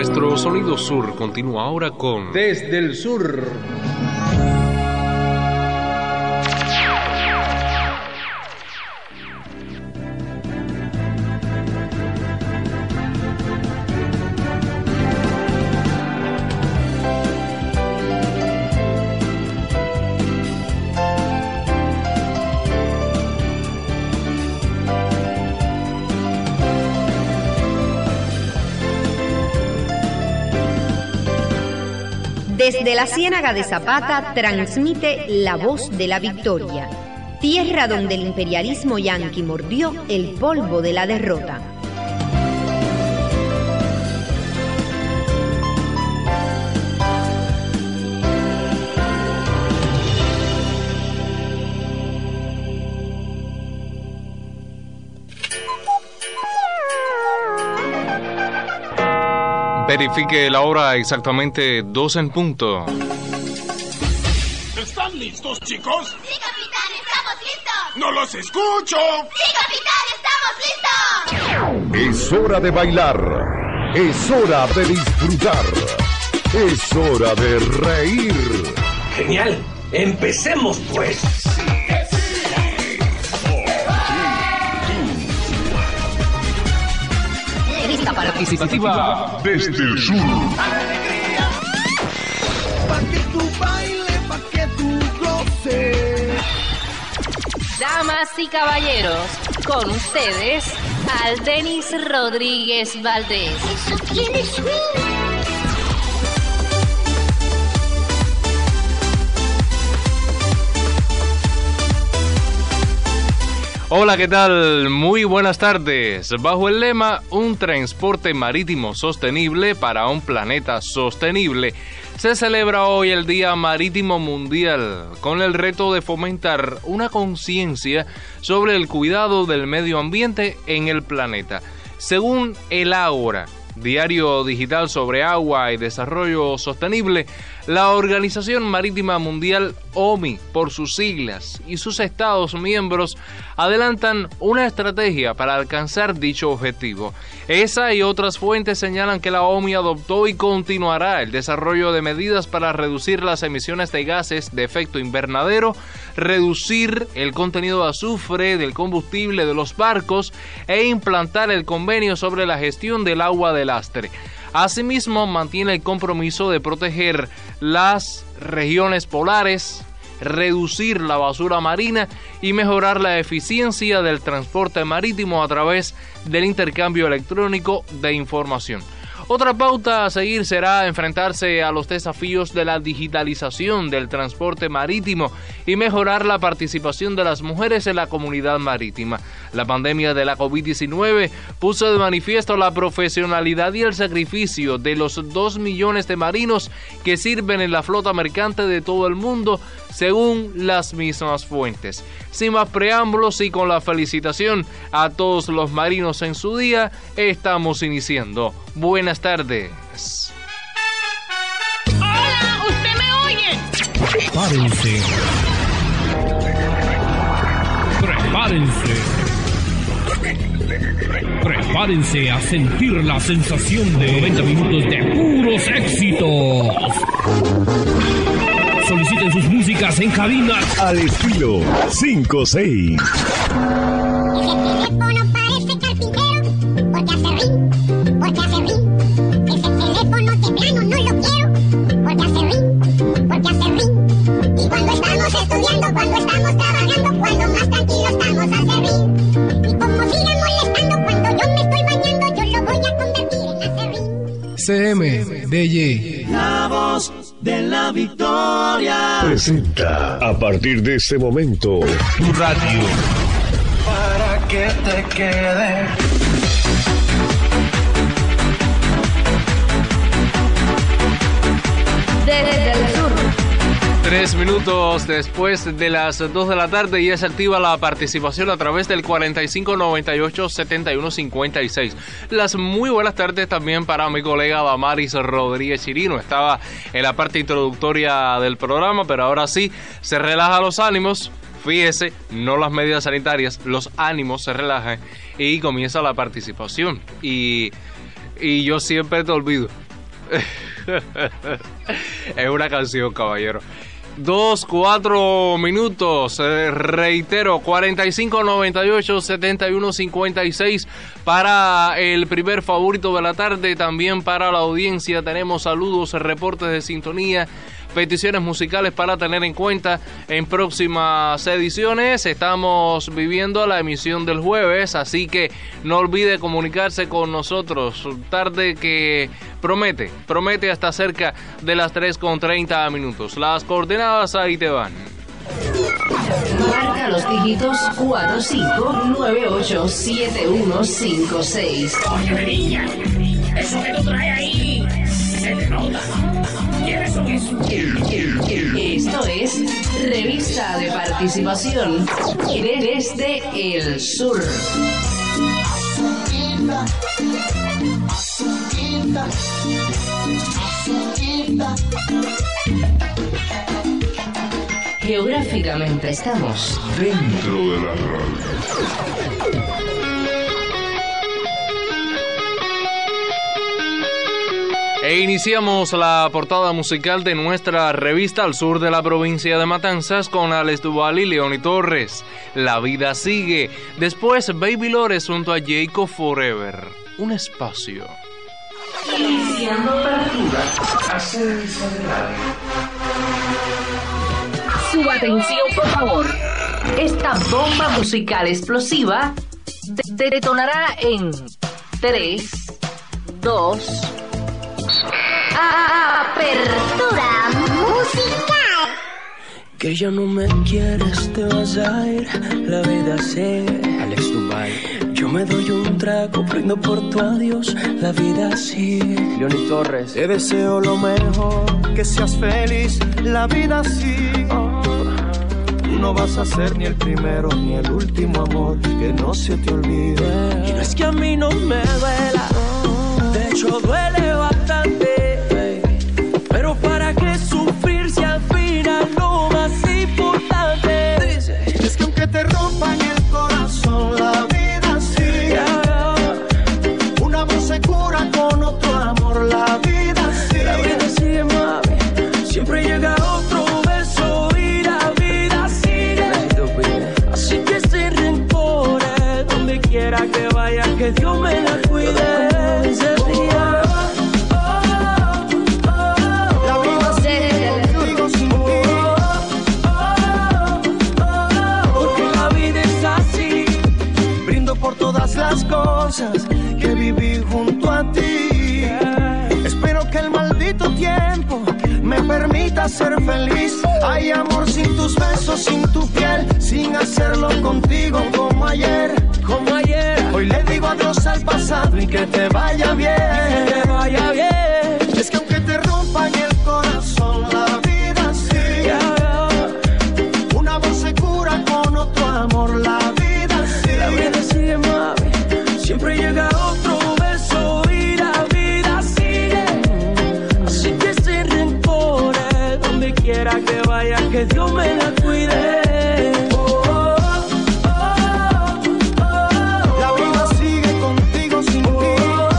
Nuestro sonido sur continúa ahora con Desde el Sur. Desde la Ciénaga de Zapata transmite La Voz de la Victoria, tierra donde el imperialismo yanqui mordió el polvo de la derrota. Verifique la hora, exactamente 2 en punto. ¿Están listos, chicos? ¡Sí, capitán! ¡Estamos listos! ¡No los escucho! ¡Sí, capitán! ¡Estamos listos! Es hora de bailar. Es hora de disfrutar. Es hora de reír. Genial. Empecemos, pues. Participativa Desde el Sur. Pa' que tú baile, pa' que tú goces. Damas y caballeros, con ustedes, Aldenis Rodríguez Valdés. ¡Eso tiene swing! Hola, ¿qué tal? Muy buenas tardes. Bajo el lema Un transporte marítimo sostenible para un planeta sostenible, se celebra hoy el Día Marítimo Mundial, con el reto de fomentar una conciencia sobre el cuidado del medio ambiente en el planeta. Según el Ágora, diario digital sobre agua y desarrollo sostenible, la Organización Marítima Mundial, OMI, por sus siglas, y sus estados miembros adelantan una estrategia para alcanzar dicho objetivo. Esa y otras fuentes señalan que la OMI adoptó y continuará el desarrollo de medidas para reducir las emisiones de gases de efecto invernadero, reducir el contenido de azufre del combustible de los barcos e implantar el convenio sobre la gestión del agua de lastre. Asimismo, mantiene el compromiso de proteger las regiones polares, reducir la basura marina y mejorar la eficiencia del transporte marítimo a través del intercambio electrónico de información. Otra pauta a seguir será enfrentarse a los desafíos de la digitalización del transporte marítimo y mejorar la participación de las mujeres en la comunidad marítima. La pandemia de la COVID-19 puso de manifiesto la profesionalidad y el sacrificio de los 2 millones de marinos que sirven en la flota mercante de todo el mundo, según las mismas fuentes. Sin más preámbulos y con la felicitación a todos los marinos en su día, estamos iniciando. Buenas tardes. ¡Hola! ¿Usted me oye? Prepárense. Prepárense a sentir la sensación de 90 minutos de puros éxitos. Soliciten sus músicas en cabina Al estilo 5-6. Ese teléfono parece carpintero, porque hace ring. Ese teléfono de plano no lo quiero, porque hace ring. Y cuando estamos estudiando, cuando estamos trabajando, cuando más tranquilos estamos, hace ring. Y como sigan molestando, cuando yo me estoy bañando, yo lo voy a convertir en hace ring. CMDY. La voz de la victoria. Presenta a partir de este momento Tu radio. Para que te quede. Desde el sur. 3 minutos después de las 2 de la tarde ya se activa la participación a través del 4598-7156. Las muy buenas tardes también para mi colega Damaris Rodríguez Chirino. Estaba en la parte introductoria del programa, pero ahora sí se relaja los ánimos. Fíjese, no las medidas sanitarias, los ánimos se relajan y comienza la participación. Y yo siempre te olvido. Es una canción, caballero. 2-4 minutos, reitero, 4598-7156 para el primer favorito de la tarde. También para la audiencia tenemos saludos, reportes de sintonía, peticiones musicales para tener en cuenta en próximas ediciones. Estamos viviendo la emisión del jueves, así que no olvide comunicarse con nosotros. Tarde que promete hasta cerca de las 3:30 minutos. Las coordenadas ahí te van. Marca los dígitos 45987156. Oye, niña, eso que tú traes ahí se te nota. ¿Quiénes son esos? Esto es Revista de Participación desde el Sur. Geográficamente estamos dentro de la radio. E iniciamos la portada musical de nuestra revista al sur de la provincia de Matanzas con Alex Duval y Leoni Torres. La vida sigue. Después Baby Lores junto a Jacob Forever. Un espacio. Iniciando apertura. Ascenso de radio. Su atención, por favor. Esta bomba musical explosiva detonará en 3, 2... Apertura musical. Que ya no me quieres, te vas a ir, la vida sigue. Alex Dubai. Yo me doy un trago, brindo por tu adiós, la vida sigue. Leoni Torres. Te deseo lo mejor, que seas feliz, la vida sigue. Tú no vas a ser ni el primero ni el último amor, que no se te olvide. Y no es que a mí no me duela, de hecho duele bastante. Pero para qué sufrir si al final lo más importante es que aunque te rompan el corazón, la vida sigue. Un amor se cura con otro amor, la vida sigue. La vida sigue, mami. Siempre llega otro beso y la vida sigue. Así que sin rencores, donde quiera que vaya, que Dios me la cuide. Las cosas que viví junto a ti. Espero que el maldito tiempo me permita ser feliz. Hay amor sin tus besos, sin tu piel, sin hacerlo contigo como ayer. Como ayer. Hoy le digo adiós al pasado y que te vaya bien. Que te vaya bien. Es que aunque te rompan el corazón, la vida sigue. Un amor se cura con otro amor, la vida sigue. La vida sigue, mami. Siempre llega otro beso y la vida sigue. Así que sin rencores, donde quiera que vaya, que Dios me la cuide. La vida sigue contigo, sin ti.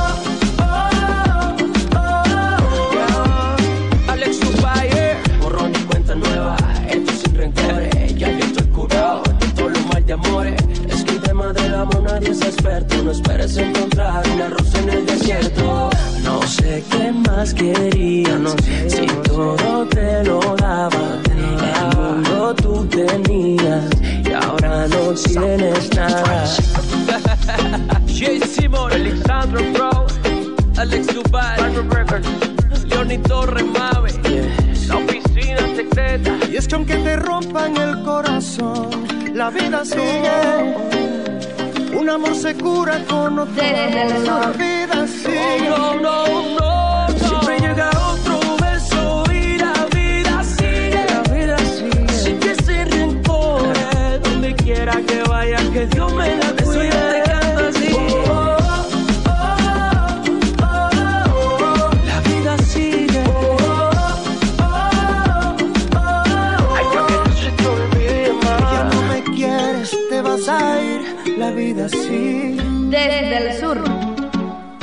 Alex Dubai, borrón y cuenta nueva. Esto sin rencores, ya yo estoy curado de todos los mal de amores. Es que el tema del amor nadie es experto. No esperes encontrar una rosa en el desierto. No sé qué más querías, no sé si todo te lo daba. El mundo tú tenías y ahora no tienes nada. Jay Simon, Alexandro Bro, Alex Dubai, Leoni Torres, Mave, la oficina secreta. Y es que aunque te rompan el corazón, la vida sigue. Un amor se cura con otro amor, la vida sigue. No, no, no, no. Siempre llega otro beso y la vida sigue. La vida sigue. Así que sin rencores, donde quiera que vaya, que Dios me la cuide. Yo te canto así. La vida sigue. Ay, yo que no se te olvide más. Ya no me quieres, te vas a ir. La vida sigue. Desde el sur.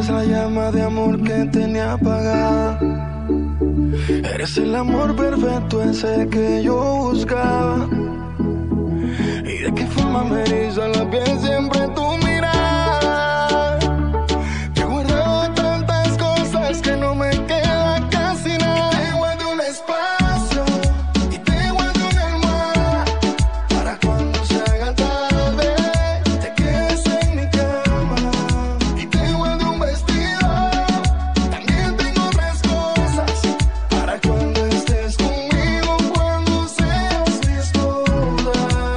enciendes la llama de amor que tenía apagada. Eres el amor perfecto, ese que yo buscaba. Y de qué forma me eriza la piel siempre tu mirada. Te he guardado tantas cosas que no me queda casi nada. Te guardo un espacio y te guardo una almohada para cuando se haga tarde te quedes en mi cama. Y te guardo un vestido, también tengo otras cosas para cuando estés conmigo, cuando seas mi esposa.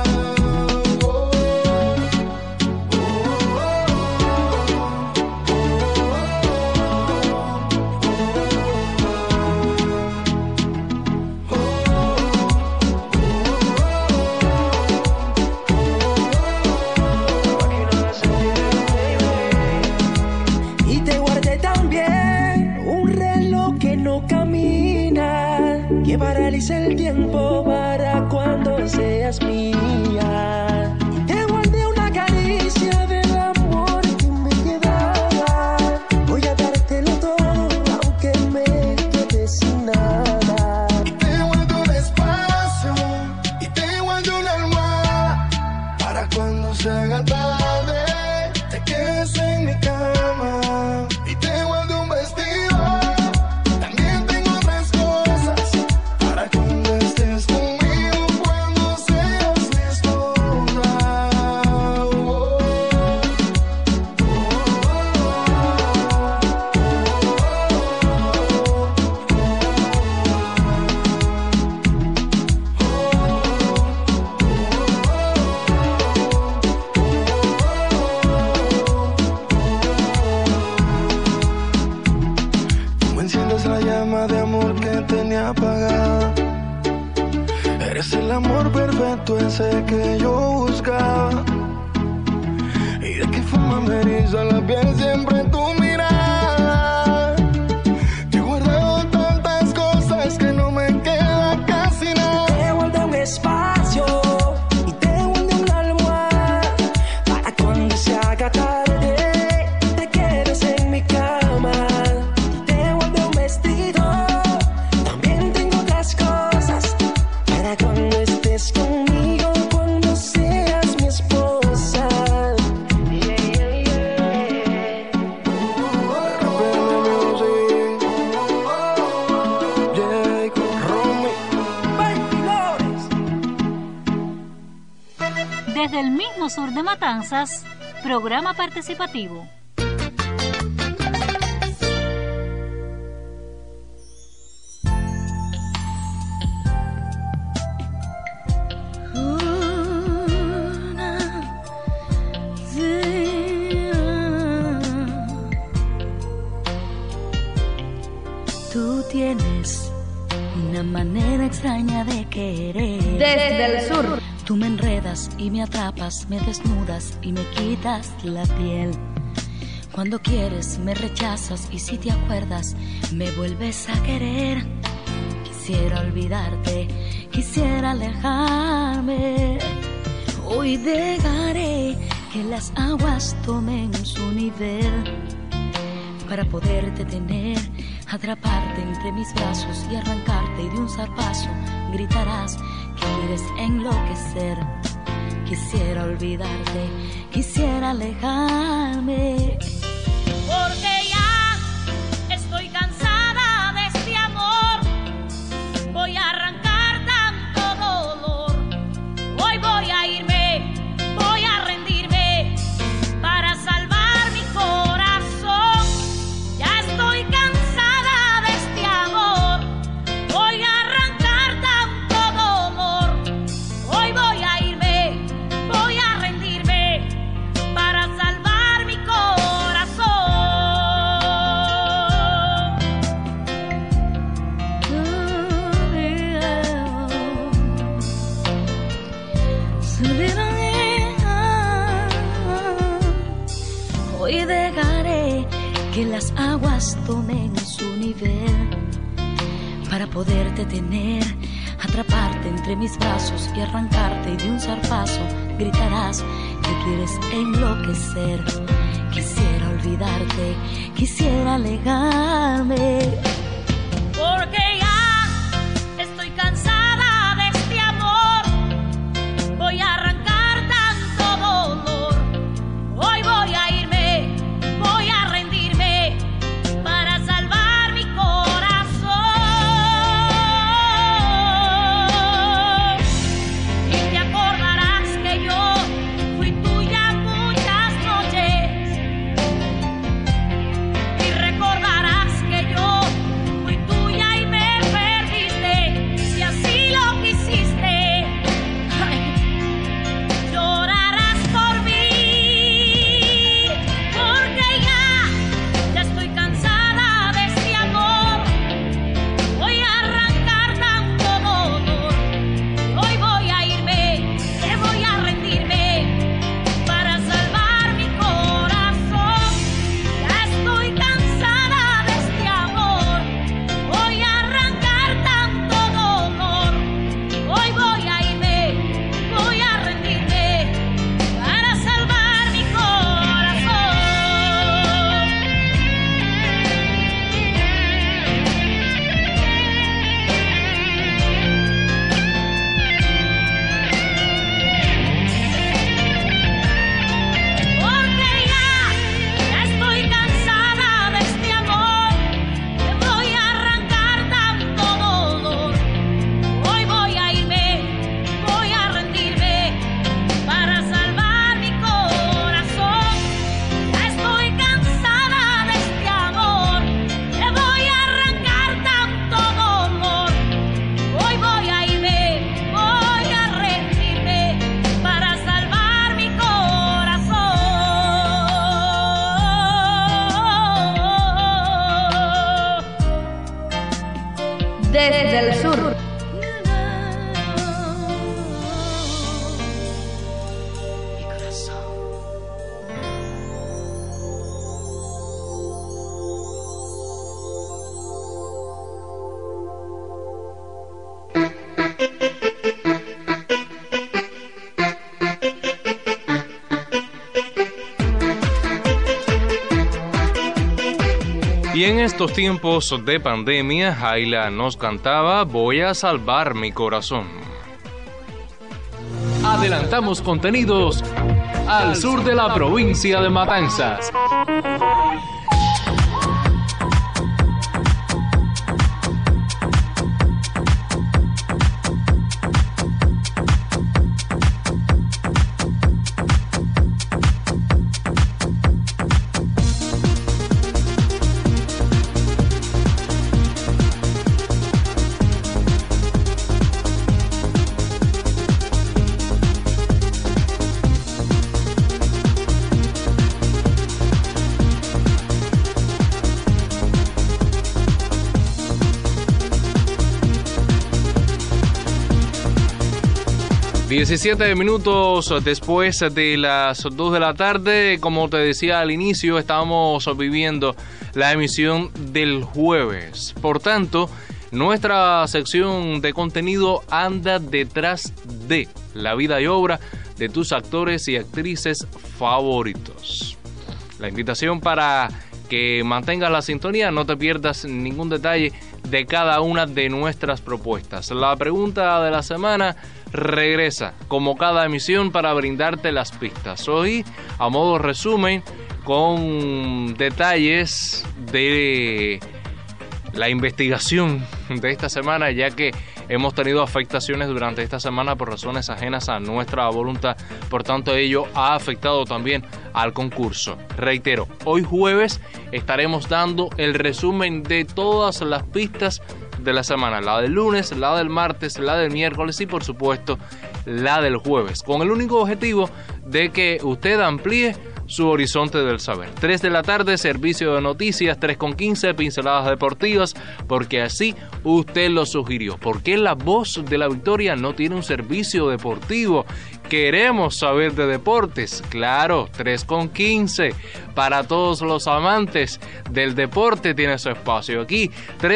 Y te guardé también un reloj que no camina, que paraliza el tiempo para cuando seas mía. Y te guardé una caricia del amor que me quedaba. Voy a dártelo todo, aunque me quede sin nada. Y te guardo un espacio y te guardo una almohada para cuando se haga tarde te quedes en mi cama. Y te guardo un vestido, también tengo otras cosas para cuando estés conmigo, cuando seas mi esposa. Tú me enciendes la llama de amor que tenía apagada. Eres el amor perfecto, ese que yo buscaba. Y de qué forma me eriza la piel siempre tu mirada. Te he guardado tantas cosas que no me queda casi nada. Te guardé un espacio y te guardé una almohada para cuando se haga tarde te quedes en mi cama. Y te guardé un vestido, también tengo otras cosas para cuando estés conmigo, cuando seas mi esposa. Desde el mismo sur de Matanzas, programa participativo. Tú tienes una manera extraña de querer. Desde el sur. Tú me enredas y me atrapas, me desnudas y me quitas la piel. Cuando quieres me rechazas y si te acuerdas me vuelves a querer. Quisiera olvidarte, quisiera alejarme. Hoy dejaré que las aguas tomen su nivel para poderte tener, atraparte entre mis brazos y arrancarte, y de un zarpazo gritarás que quieres enloquecer. Quisiera olvidarte, quisiera alejarme. Porque ya estoy cansada de este amor. Voy a arrancar tanto dolor. Hoy voy a irme, voy a rendirme para salvar mi corazón. Ya estoy cansada de este amor. Voy a arrancar tanto dolor. Hoy voy a irme, voy a rendirme para salvar mi corazón. Hoy dejaré que las aguas tomen su nivel para poderte tener, atraparte entre mis brazos y arrancarte, y de un zarpazo gritarás que quieres enloquecer. Quisiera olvidarte. olvidarte, quisiera alejarme. Porque ya estoy cansada de este amor. Voy a arrancar tanto dolor. Hoy voy a irme, voy a rendirme para salvar mi corazón. Y te acordarás que yo fui tuya muchas noches. Y recordarás que yo fui tuya y me perdiste. Si así lo quisiste, ay, llorarás por mí. Porque ya estoy cansada de este amor. Voy a arrancar tanto dolor. Hoy voy a irme, voy a rendirme para salvar mi corazón. Ya estoy cansada de este amor. Voy a arrancar tanto dolor. Hoy voy a irme, voy a rendirme para salvar mi corazón. Porque ya estoy cansada de este amor. Voy a arrancar tanto dolor. Hoy voy a irme, voy a rendirme para salvar mi corazón. Ya estoy cansada de este amor. Voy a arrancar tanto dolor. Hoy voy a irme, voy a rendirme para salvar mi corazón. Desde el sur. Mi corazón. Y en estos tiempos de pandemia, Ayla nos cantaba Voy a salvar mi corazón. Adelantamos contenidos al sur de la provincia de Matanzas. ...17 minutos después de las 2 de la tarde... ...como te decía al inicio... ...estábamos viviendo la emisión del jueves... ...por tanto... ...nuestra sección de contenido... ...anda detrás de... ...la vida y obra... ...de tus actores y actrices favoritos... ...la invitación para... ...que mantengas la sintonía... ...no te pierdas ningún detalle... ...de cada una de nuestras propuestas... ...la pregunta de la semana... regresa como cada emisión para brindarte las pistas. Hoy, a modo resumen, con detalles de la investigación de esta semana, ya que hemos tenido afectaciones durante esta semana por razones ajenas a nuestra voluntad. Por tanto, ello ha afectado también al concurso. Reitero, hoy jueves estaremos dando el resumen de todas las pistas de la semana, la del lunes, la del martes, la del miércoles y por supuesto la del jueves, con el único objetivo de que usted amplíe su horizonte del saber. 3 de la tarde, servicio de noticias, 3:15, pinceladas deportivas, porque así usted lo sugirió. ¿Por qué la voz de la Victoria no tiene un servicio deportivo? Queremos saber de deportes. Claro, 3:15. Para todos los amantes del deporte tiene su espacio aquí.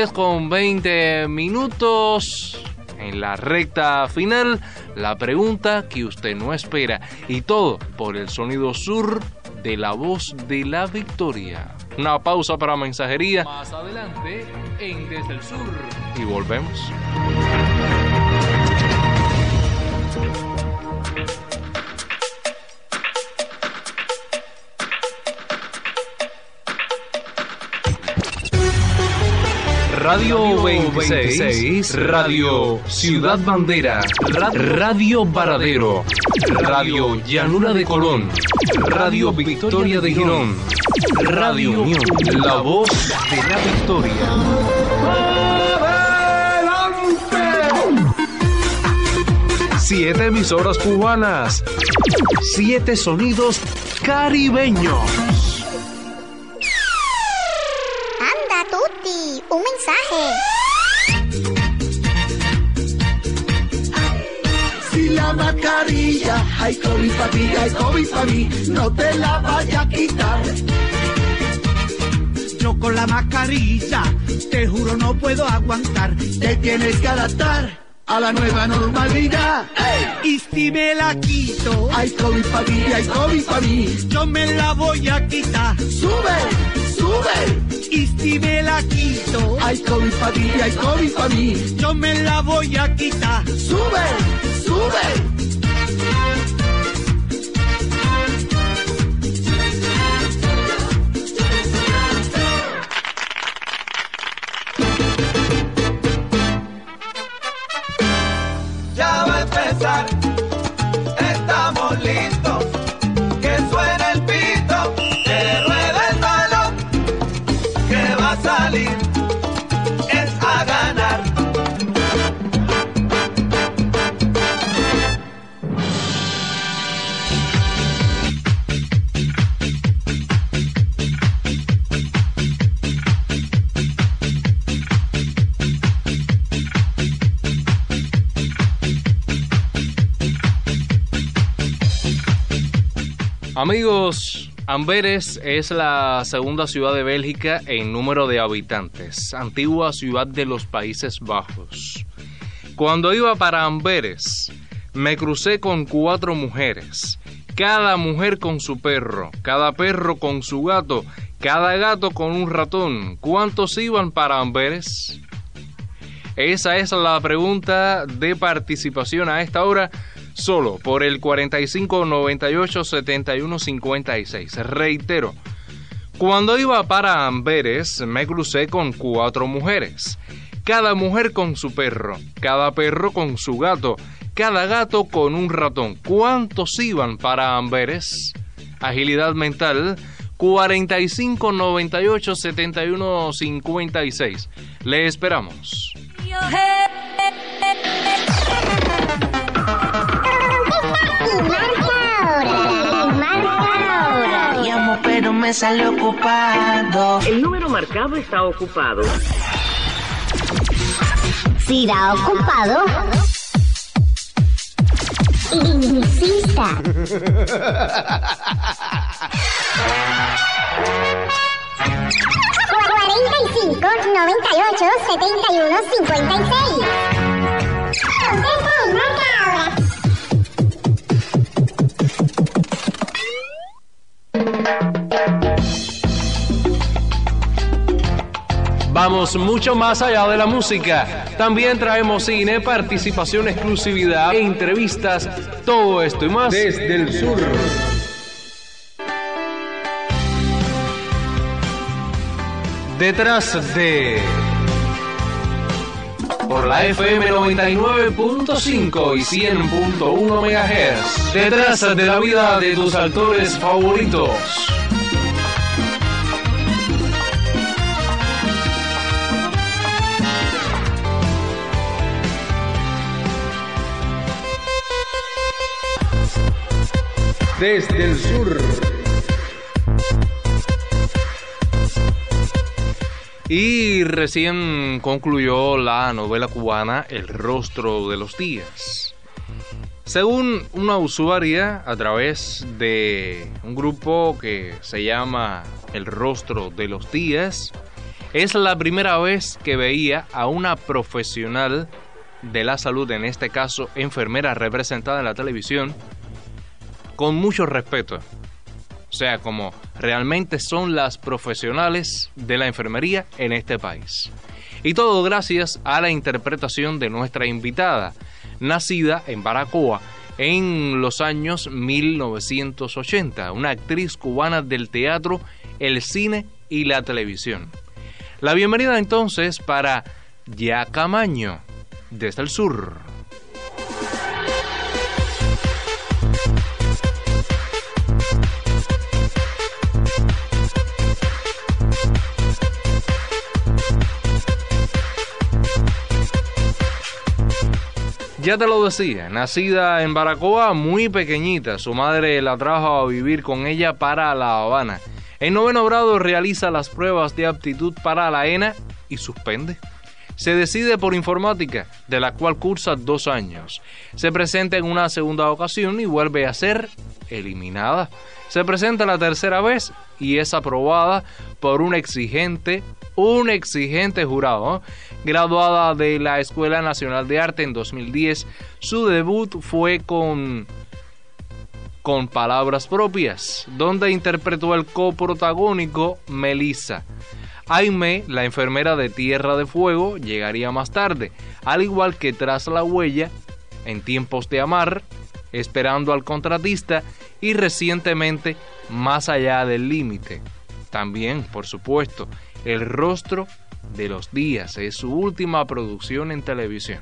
3:20 minutos. En la recta final, la pregunta que usted no espera. Y todo por el sonido sur de La Voz de la Victoria. Una pausa para mensajería. Más adelante en Desde el Sur. Y volvemos. Radio 26, Radio Ciudad Bandera, Radio Varadero, Radio Llanura de Colón, Radio Victoria de Girón, Radio Unión, La Voz de la Victoria. ¡Adelante! 7 emisoras cubanas, 7 sonidos caribeños. Tuti, un mensaje. Si la mascarilla, hay COVID para ti, hay COVID para mí, no te la vaya a quitar. Yo con la mascarilla, te juro no puedo aguantar. Te tienes que adaptar a la nueva normalidad. ¡Ey! Y si me la quito, hay COVID para ti, hay COVID para mí, yo me la voy a quitar. ¡Sube! ¡Sube! Y si me la quito, hay COVID para ti, hay COVID para mí, yo me la voy a quitar. ¡Sube! ¡Sube! Ya va a empezar, estamos listos, que suene el pito, que ruede el balón, que va a salir, es a ganar. Amigos, Amberes es la segunda ciudad de Bélgica en número de habitantes, antigua ciudad de los Países Bajos. Cuando iba para Amberes, me crucé con 4 mujeres, cada mujer con su perro, cada perro con su gato, cada gato con un ratón. ¿Cuántos iban para Amberes? Esa es la pregunta de participación a esta hora, solo por el 4598-7156. Reitero, cuando iba para Amberes me crucé con 4 mujeres, cada mujer con su perro, cada perro con su gato, cada gato con un ratón. ¿Cuántos iban para Amberes? Agilidad mental, 4598-7156. Le esperamos. Llamo pero me sale ocupado. El número marcado está ocupado. Si da ocupado, insista. 45 98 71 56. Marca ahora. Vamos mucho más allá de la música. También traemos cine, participación, exclusividad e entrevistas. Todo esto y más desde el sur. Detrás de... por la FM 99.5 y 100.1 MHz. Detrás de la vida de tus actores favoritos. Desde el sur. Y recién concluyó la novela cubana El Rostro de los Días. Según una usuaria a través de un grupo que se llama El Rostro de los Días, es la primera vez que veía a una profesional de la salud, en este caso enfermera representada en la televisión, con mucho respeto. O sea, como realmente son las profesionales de la enfermería en este país. Y todo gracias a la interpretación de nuestra invitada, nacida en Baracoa en los años 1980, una actriz cubana del teatro, el cine y la televisión. La bienvenida entonces para Yacamaño, desde el sur. Ya te lo decía, nacida en Baracoa, muy pequeñita, su madre la trajo a vivir con ella para La Habana. En 9º grado realiza las pruebas de aptitud para la ENA y suspende. Se decide por informática, de la cual cursa 2 años. Se presenta en una segunda ocasión y vuelve a ser eliminada. Se presenta la tercera vez y es aprobada por un exigente jurado. Graduada de la Escuela Nacional de Arte en 2010, su debut fue con Palabras Propias, donde interpretó el coprotagónico Melissa. Aimee, la enfermera de Tierra de Fuego, llegaría más tarde, al igual que Tras la Huella, En Tiempos de Amar, Esperando al Contratista y recientemente Más Allá del Límite. También, por supuesto, El Rostro de los Días es su última producción en televisión.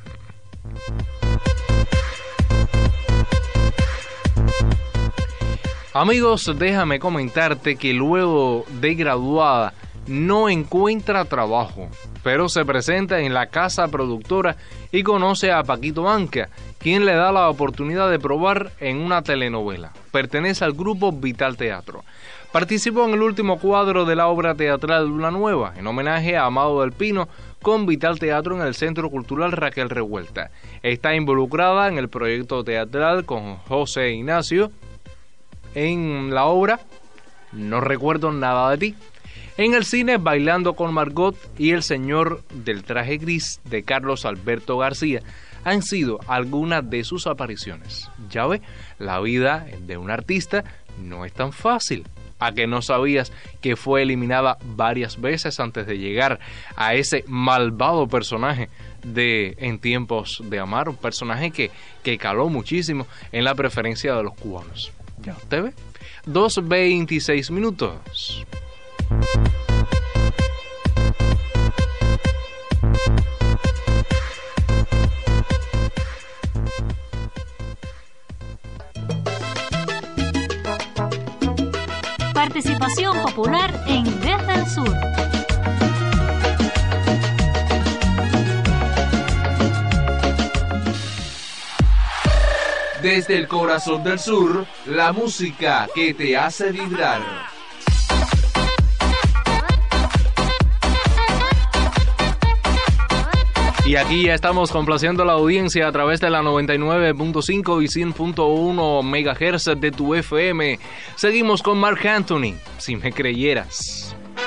Amigos, déjame comentarte que luego de graduada no encuentra trabajo, pero se presenta en la casa productora y conoce a Paquito Banca, quien le da la oportunidad de probar en una telenovela. Pertenece al grupo Vital Teatro. Participó en el último cuadro de la obra teatral Luna Nueva, en homenaje a Amado del Pino, con Vital Teatro en el Centro Cultural Raquel Revuelta. Está involucrada en el proyecto teatral con José Ignacio en la obra No recuerdo nada de ti. En el cine, Bailando con Margot y El Señor del Traje Gris de Carlos Alberto García han sido algunas de sus apariciones. Ya ve, la vida de un artista no es tan fácil. ¿A que no sabías que fue eliminada varias veces antes de llegar a ese malvado personaje de En Tiempos de Amar? Un personaje que caló muchísimo en la preferencia de los cubanos. ¿Ya usted ve? 2:26 minutos. Participación popular en Desde el Sur. Desde el corazón del sur, la música que te hace vibrar. Y aquí ya estamos complaciendo a la audiencia a través de la 99.5 y 100.1 MHz de tu FM. Seguimos con Marc Anthony, Si me creyeras.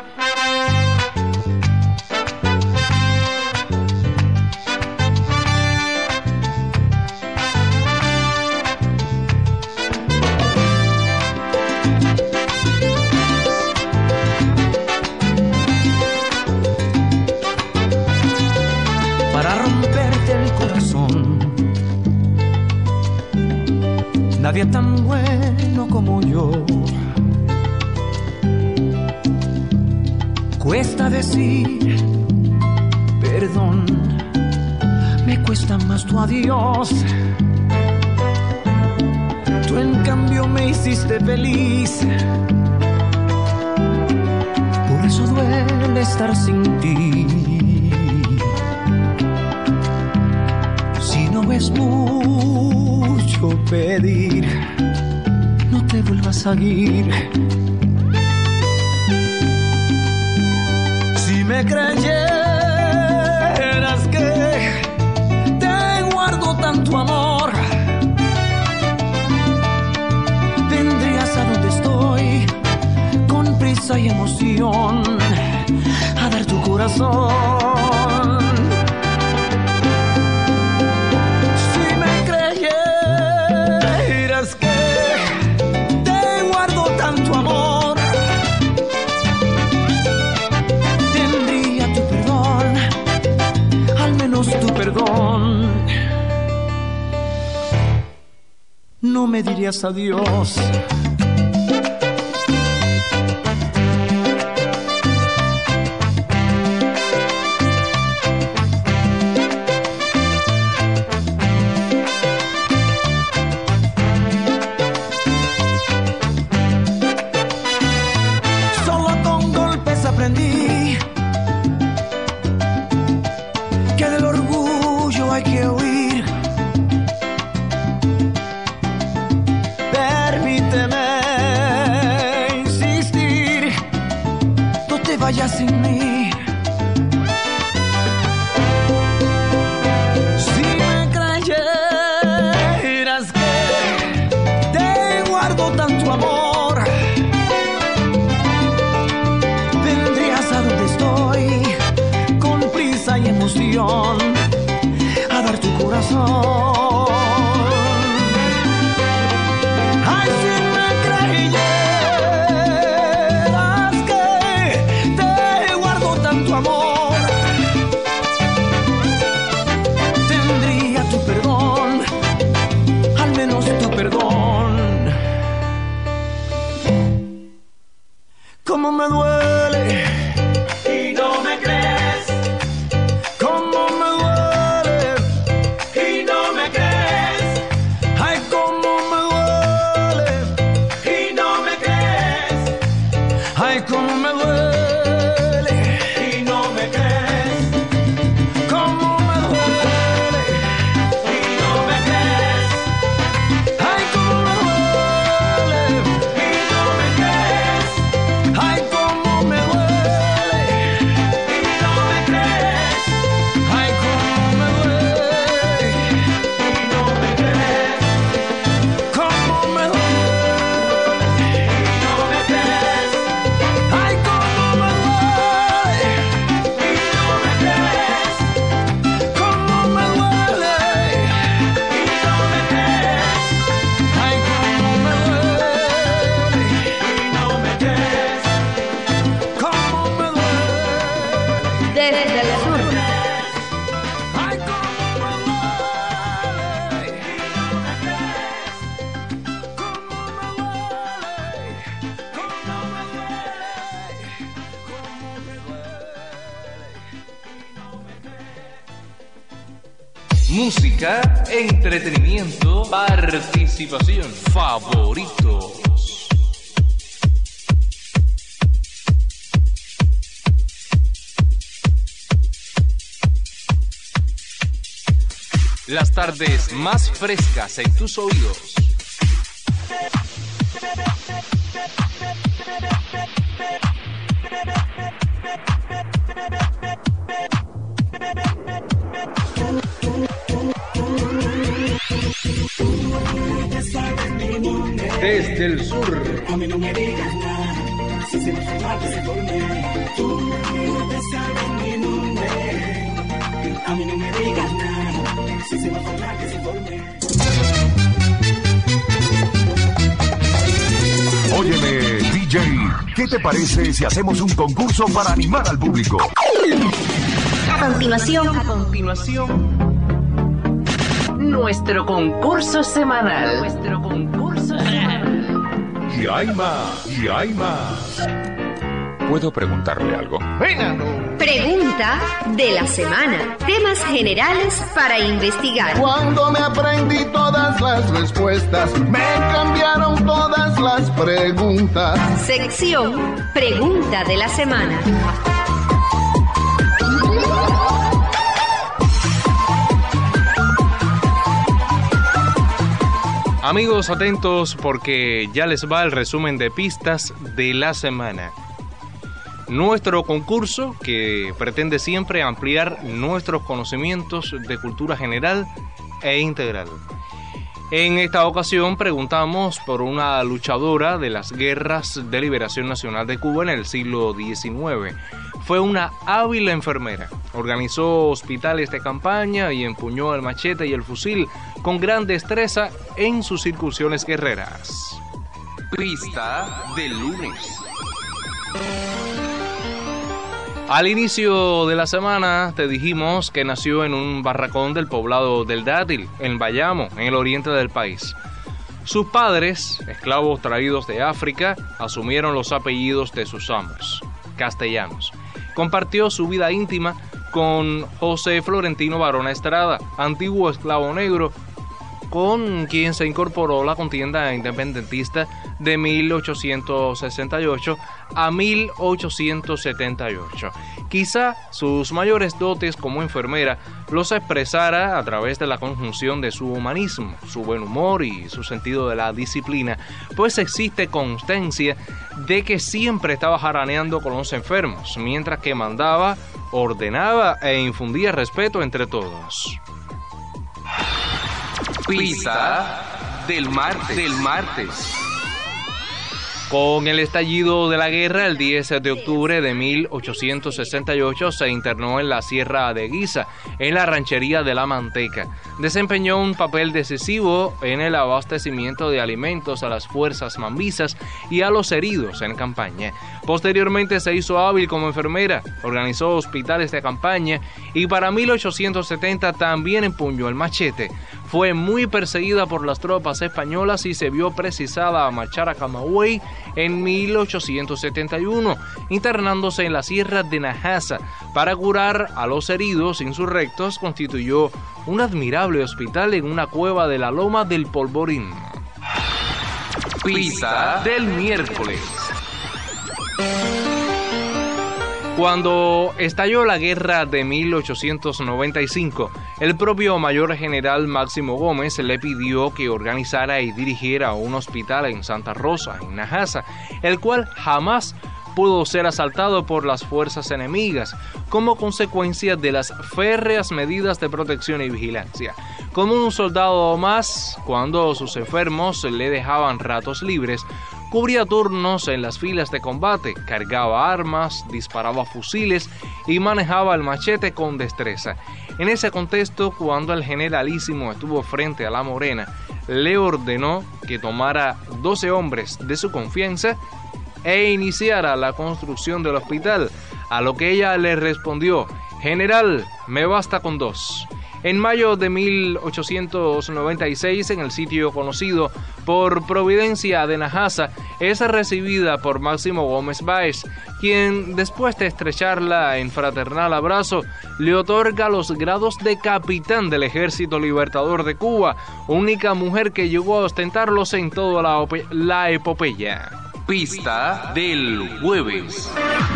Nadie tan bueno como yo. Cuesta decir perdón, me cuesta más tu adiós. Tú en cambio me hiciste feliz, por eso duele estar sin ti. Si no es mucho pedir, no te vuelvas a ir. Si me creyeras que te guardo tanto amor, vendrías a donde estoy con prisa y emoción a dar tu corazón. Que te guardo tanto amor, no me dirías adiós. Sin mí, si me creyeras que te guardo tanto amor, vendrías a donde estoy con prisa y emoción a dar tu corazón. Ay, si me creyeras tu amor, tendría tu perdón, al menos tu perdón. Cómo me duele y no me crees, cómo me duele y no me crees, ay, cómo me duele y no me crees, ay, cómo me duele. Música, entretenimiento, participación, favoritos. Las tardes más frescas en tus oídos. Desde el sur. A mí no me digas nada, si se me forma que se forme. Tú no te sabes mi nombre. A mí no me digas nada, si se me forma que se forme. Óyeme, DJ, ¿qué te parece si hacemos un concurso para animar al público? A continuación, nuestro concurso semanal. Y hay más. ¿Puedo preguntarle algo? Pregunta de la semana. Temas generales para investigar. Cuando me aprendí todas las respuestas, me cambiaron todas las preguntas. Sección Pregunta de la semana. Amigos, atentos porque ya les va el resumen de pistas de la semana. Nuestro concurso, que pretende siempre ampliar nuestros conocimientos de cultura general e integral. En esta ocasión preguntamos por una luchadora de las guerras de liberación nacional de Cuba en el siglo XIX. Fue una hábil enfermera. Organizó hospitales de campaña y empuñó el machete y el fusil con gran destreza en sus incursiones guerreras. Pista del lunes. Al inicio de la semana te dijimos que nació en un barracón del poblado del Dátil, en Bayamo, en el oriente del país. Sus padres, esclavos traídos de África, asumieron los apellidos de sus amos, castellanos. Compartió su vida íntima con José Florentino Varona Estrada, antiguo esclavo negro, con quien se incorporó a la contienda independentista de 1868 a 1878. Quizá sus mayores dotes como enfermera los expresara a través de la conjunción de su humanismo, su buen humor y su sentido de la disciplina, pues existe constancia de que siempre estaba jaraneando con los enfermos, mientras que mandaba, ordenaba e infundía respeto entre todos. Pista del martes. Con el estallido de la guerra, el 10 de octubre de 1868 se internó en la Sierra de Guisa, en la ranchería de La Manteca. Desempeñó un papel decisivo en el abastecimiento de alimentos a las fuerzas mambisas y a los heridos en campaña. Posteriormente se hizo hábil como enfermera, organizó hospitales de campaña y para 1870 también empuñó el machete. Fue muy perseguida por las tropas españolas y se vio precisada a marchar a Camagüey en 1871, internándose en la Sierra de Najasa. Para curar a los heridos insurrectos, constituyó un admirable hospital en una cueva de la Loma del Polvorín. Pista del miércoles. Cuando estalló la guerra de 1895, el propio mayor general Máximo Gómez le pidió que organizara y dirigiera un hospital en Santa Rosa, en Najasa, el cual jamás pudo ser asaltado por las fuerzas enemigas, como consecuencia de las férreas medidas de protección y vigilancia. Como un soldado más, cuando sus enfermos le dejaban ratos libres, cubría turnos en las filas de combate, cargaba armas, disparaba fusiles y manejaba el machete con destreza. En ese contexto, cuando el generalísimo estuvo frente a la Morena, le ordenó que tomara 12 hombres de su confianza e iniciara la construcción del hospital, a lo que ella le respondió: «General, me basta con 2». En mayo de 1896, en el sitio conocido por Providencia de Najasa, es recibida por Máximo Gómez Báez, quien, después de estrecharla en fraternal abrazo, le otorga los grados de capitán del Ejército Libertador de Cuba, única mujer que llegó a ostentarlos en toda la epopeya. Pista del jueves.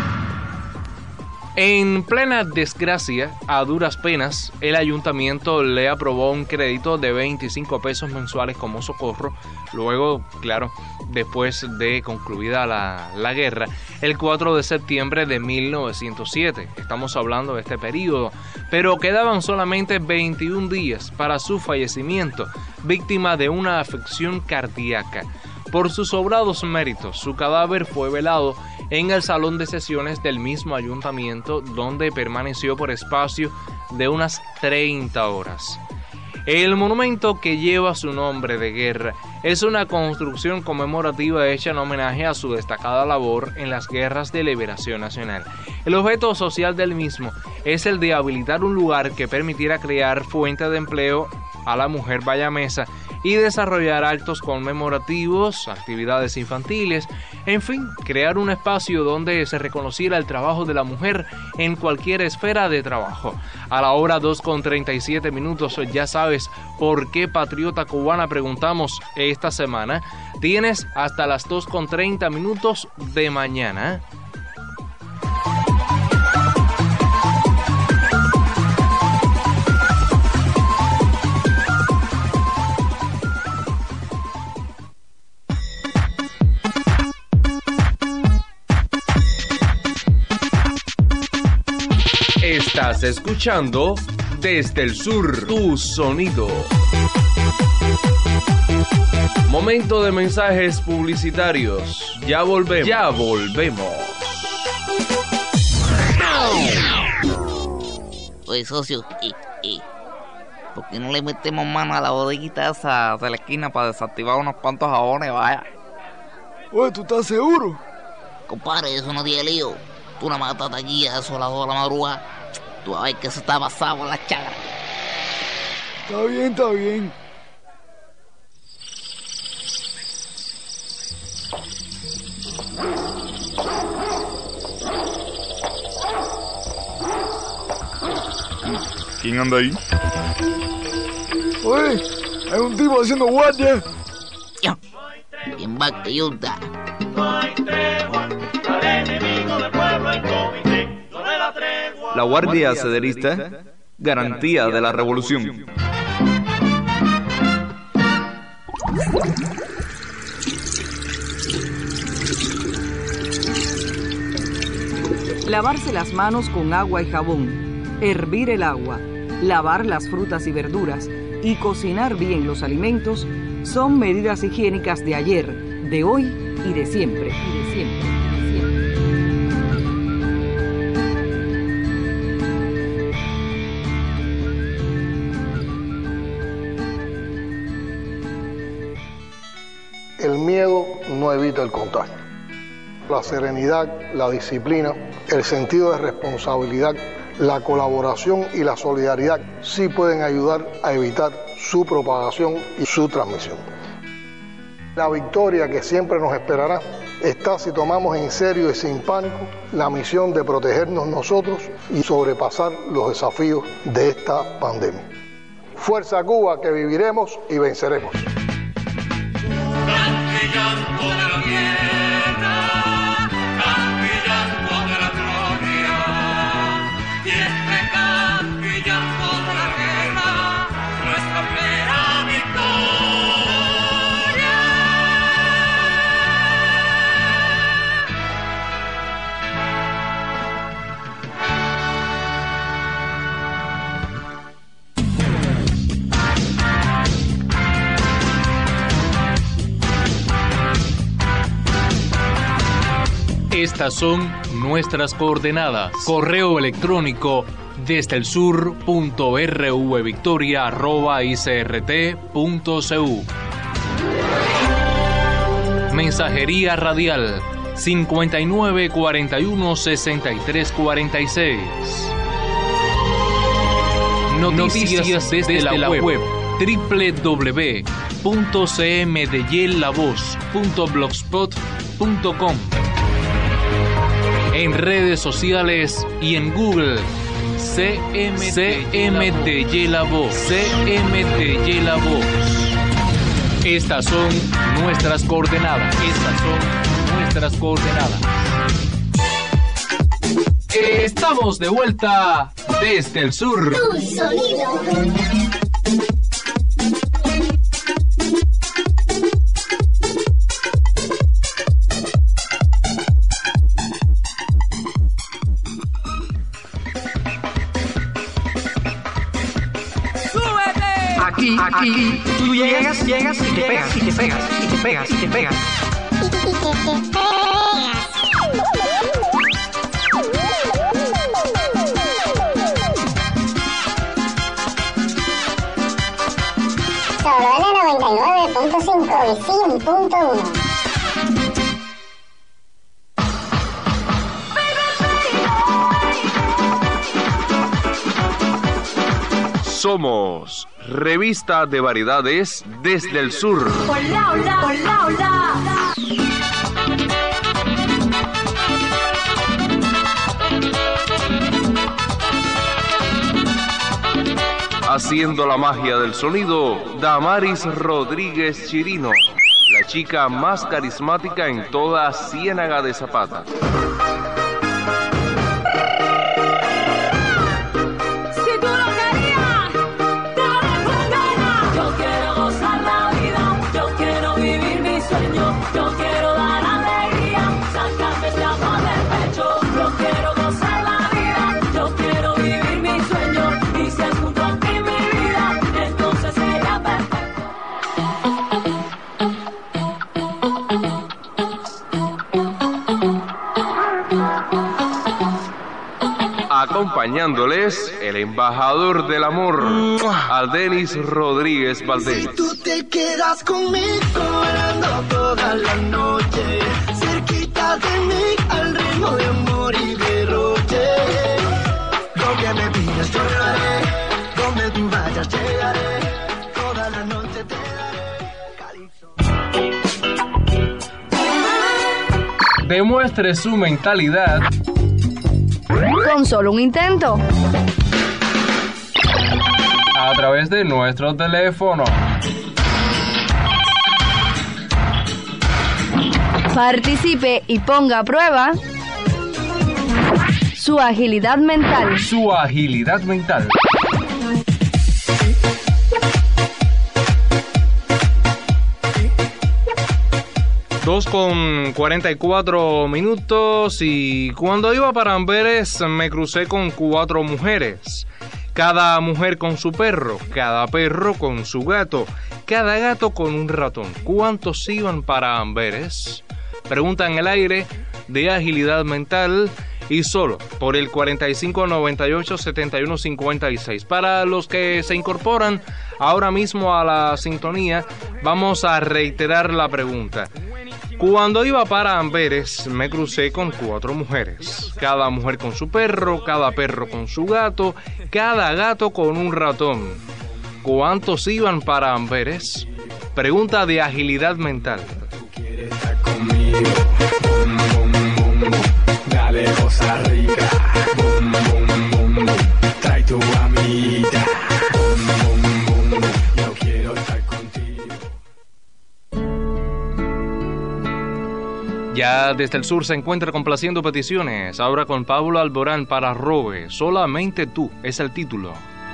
En plena desgracia, a duras penas, el ayuntamiento le aprobó un crédito de 25 pesos mensuales como socorro. Luego, claro, después de concluida la guerra, el 4 de septiembre de 1907. Estamos hablando de este periodo, pero quedaban solamente 21 días para su fallecimiento, víctima de una afección cardíaca. Por sus sobrados méritos, su cadáver fue velado en el salón de sesiones del mismo ayuntamiento, donde permaneció por espacio de unas 30 horas. El monumento que lleva su nombre de guerra es una construcción conmemorativa hecha en homenaje a su destacada labor en las guerras de liberación nacional. El objeto social del mismo es el de habilitar un lugar que permitiera crear fuente de empleo a la mujer bayamesa y desarrollar actos conmemorativos, actividades infantiles, en fin, crear un espacio donde se reconociera el trabajo de la mujer en cualquier esfera de trabajo. A la hora 2:37, ya sabes por qué patriota cubana preguntamos esta semana. Tienes hasta las 2:30 de mañana. Estás escuchando Desde el Sur, tu sonido. Momento de mensajes publicitarios. Ya volvemos. Oye, socio, ¿por qué no le metemos mano a la bodeguita esa de la esquina para desactivar unos cuantos jabones, vaya? Oye, ¿tú estás seguro? Compadre, eso no tiene lío. Tú nada más estás aquí a eso a las 2 de la madrugada. Tú a ver que eso está basado en la chagra. Está bien. ¿Quién anda ahí? Oye, hay un tipo haciendo guardia. ¿Quién va que ayuda? La Guardia Sederista, garantía de la revolución. Lavarse las manos con agua y jabón, hervir el agua, lavar las frutas y verduras y cocinar bien los alimentos son medidas higiénicas de ayer, de hoy y de siempre. El miedo no evita el contagio. La serenidad, la disciplina, el sentido de responsabilidad, la colaboración y la solidaridad sí pueden ayudar a evitar su propagación y su transmisión. La victoria que siempre nos esperará está si tomamos en serio y sin pánico la misión de protegernos nosotros y sobrepasar los desafíos de esta pandemia. Fuerza Cuba, que viviremos y venceremos. Estas son nuestras coordenadas. Correo electrónico desdelsur.rvvictoria@icrt.cu. Mensajería radial 5941-6346. Noticias desde la web www.cmdeyelavoz.blogspot.com. En redes sociales y en Google, CMDY La Voz. Estas son nuestras coordenadas. Estamos de vuelta desde el sur. Tu sonido. Aquí, tú llegas y te pegas. 99.5 y 100.1. Somos Revista de Variedades desde el Sur. Hola, hola, hola, hola. Haciendo la magia del sonido, Damaris Rodríguez Chirino, la chica más carismática en toda Ciénaga de Zapata. Acompañándoles, el embajador del amor, Aldenis Rodríguez Valdés. Si tú te quedas conmigo, bailando toda la noche, cerquita de mí, al ritmo de amor y derroche. Lo que me pidas yo lo haré, donde tú vayas llegaré, toda la noche te daré calipso. Demuestre su mentalidad con solo un intento. A través de nuestro teléfono. Participe y ponga a prueba su agilidad mental. Su agilidad mental. Dos con 44 minutos y cuando iba para Amberes me crucé con 4 mujeres. Cada mujer con su perro, cada perro con su gato, cada gato con un ratón. ¿Cuántos iban para Amberes? Pregunta en el aire de agilidad mental y solo por el 4598-7156. Para los que se incorporan ahora mismo a la sintonía, vamos a reiterar la pregunta. Cuando iba para Amberes me crucé con 4 mujeres, cada mujer con su perro, cada perro con su gato, cada gato con un ratón. ¿Cuántos iban para Amberes? Pregunta de agilidad mental. Conmigo, bum, bum, bum, bum. Dale cosa rica, bum, bum, bum, bum. Trae tu amiguita, bum, bum, bum, bum. Yo quiero estar contigo. Ya desde el sur se encuentra complaciendo peticiones. Ahora con Pablo Alborán para Robe. Solamente tú es el título.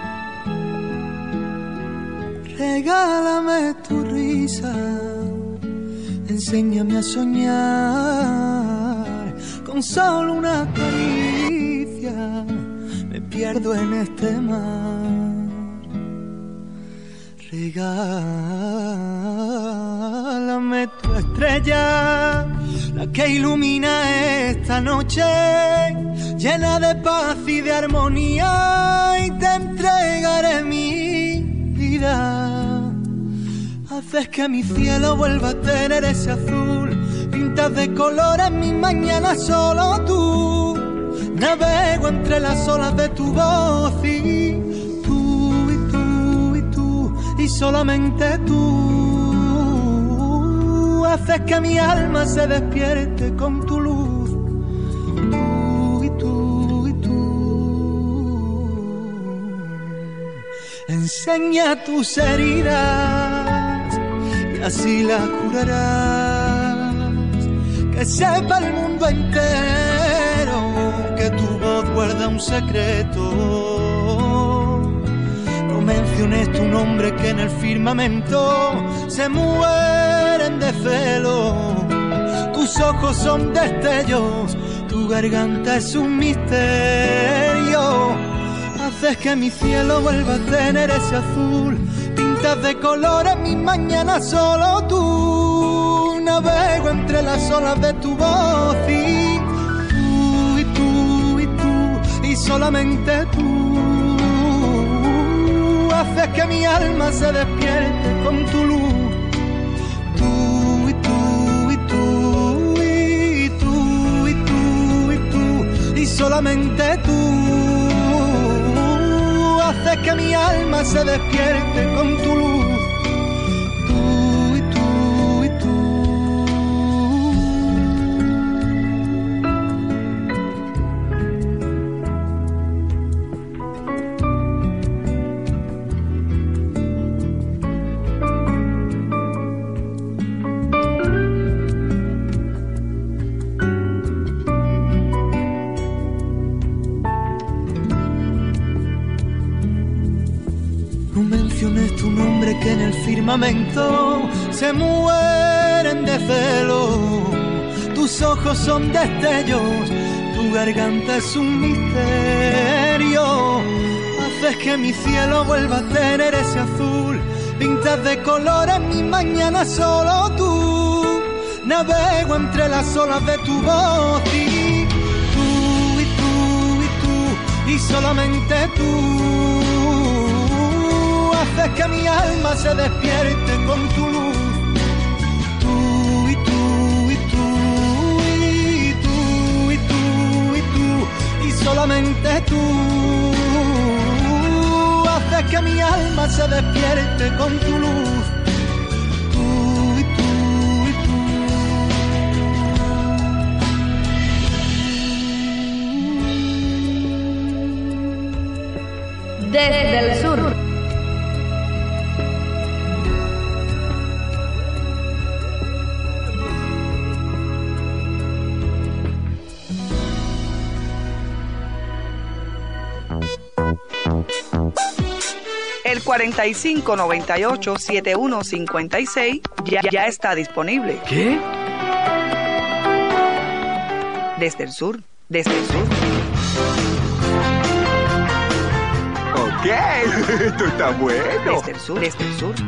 Regálame tu risa, enséñame a soñar. Con solo una caricia me pierdo en este mar. Regálame tu estrella, la que ilumina esta noche, llena de paz y de armonía, y te entregaré mi vida. Haces que mi cielo vuelva a tener ese azul, pintas de colores mis mañanas solo tú. Navego entre las olas de tu voz y tú, y tú, y tú, y solamente tú. Haces que mi alma se despierte con tu luz, tú, y tú, y tú. Enseña tus heridas y así las curarás. Que sepa el mundo entero que tu voz guarda un secreto. No menciones tu nombre que en el firmamento se mueren de celo. Tus ojos son destellos, tu garganta es un misterio. Haces que mi cielo vuelva a tener ese azul, pintas de colores mis mañanas solo tú. Navego entre las olas de tu voz y tú, y tú, y tú, y solamente tú. Haces que mi alma se despierte con tu luz, tú, y tú, y tú, y tú, y tú, y tú, y solamente tú. Haces que mi alma se despierte con tu luz. Tu nombre que en el firmamento se mueren de celo. Tus ojos son destellos, tu garganta es un misterio. Haces que mi cielo vuelva a tener ese azul, pintas de colores mis mañanas solo tú. Navego entre las olas de tu voz y tú, y tú, y tú, y solamente tú. Haces que mi alma se despierte con tu luz, tú, y tú, y tú, y tú, y tú, y tú, y solamente tú. Haces que mi alma se despierte con tu luz, tú, y tú, y tú. 4598-7156 ya está disponible. ¿Qué? Desde el sur, desde el sur. Ok, esto está bueno. Desde el sur, desde el sur.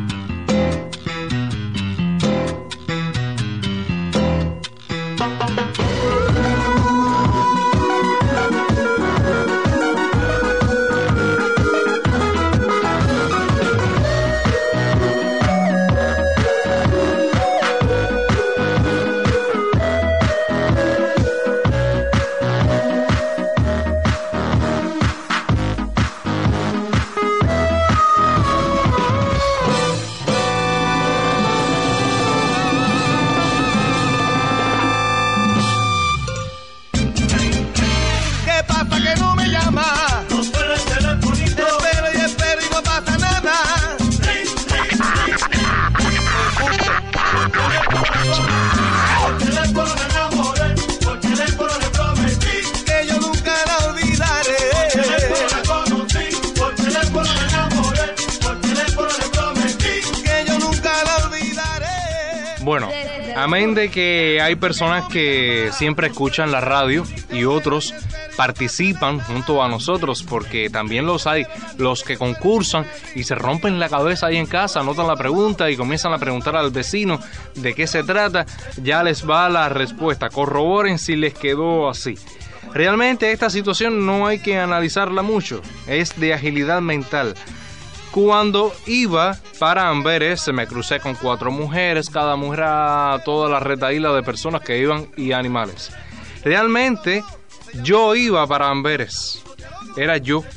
Bueno, amén de que hay personas que siempre escuchan la radio y otros participan junto a nosotros, porque también los hay, los que concursan y se rompen la cabeza ahí en casa, anotan la pregunta y comienzan a preguntar al vecino de qué se trata, ya les va la respuesta, corroboren si les quedó así. Realmente esta situación no hay que analizarla mucho, es de agilidad mental. Cuando iba para Amberes, me crucé con 4 mujeres, cada mujer a toda la retaíla de personas que iban y animales. Realmente, yo iba para Amberes. Era yo.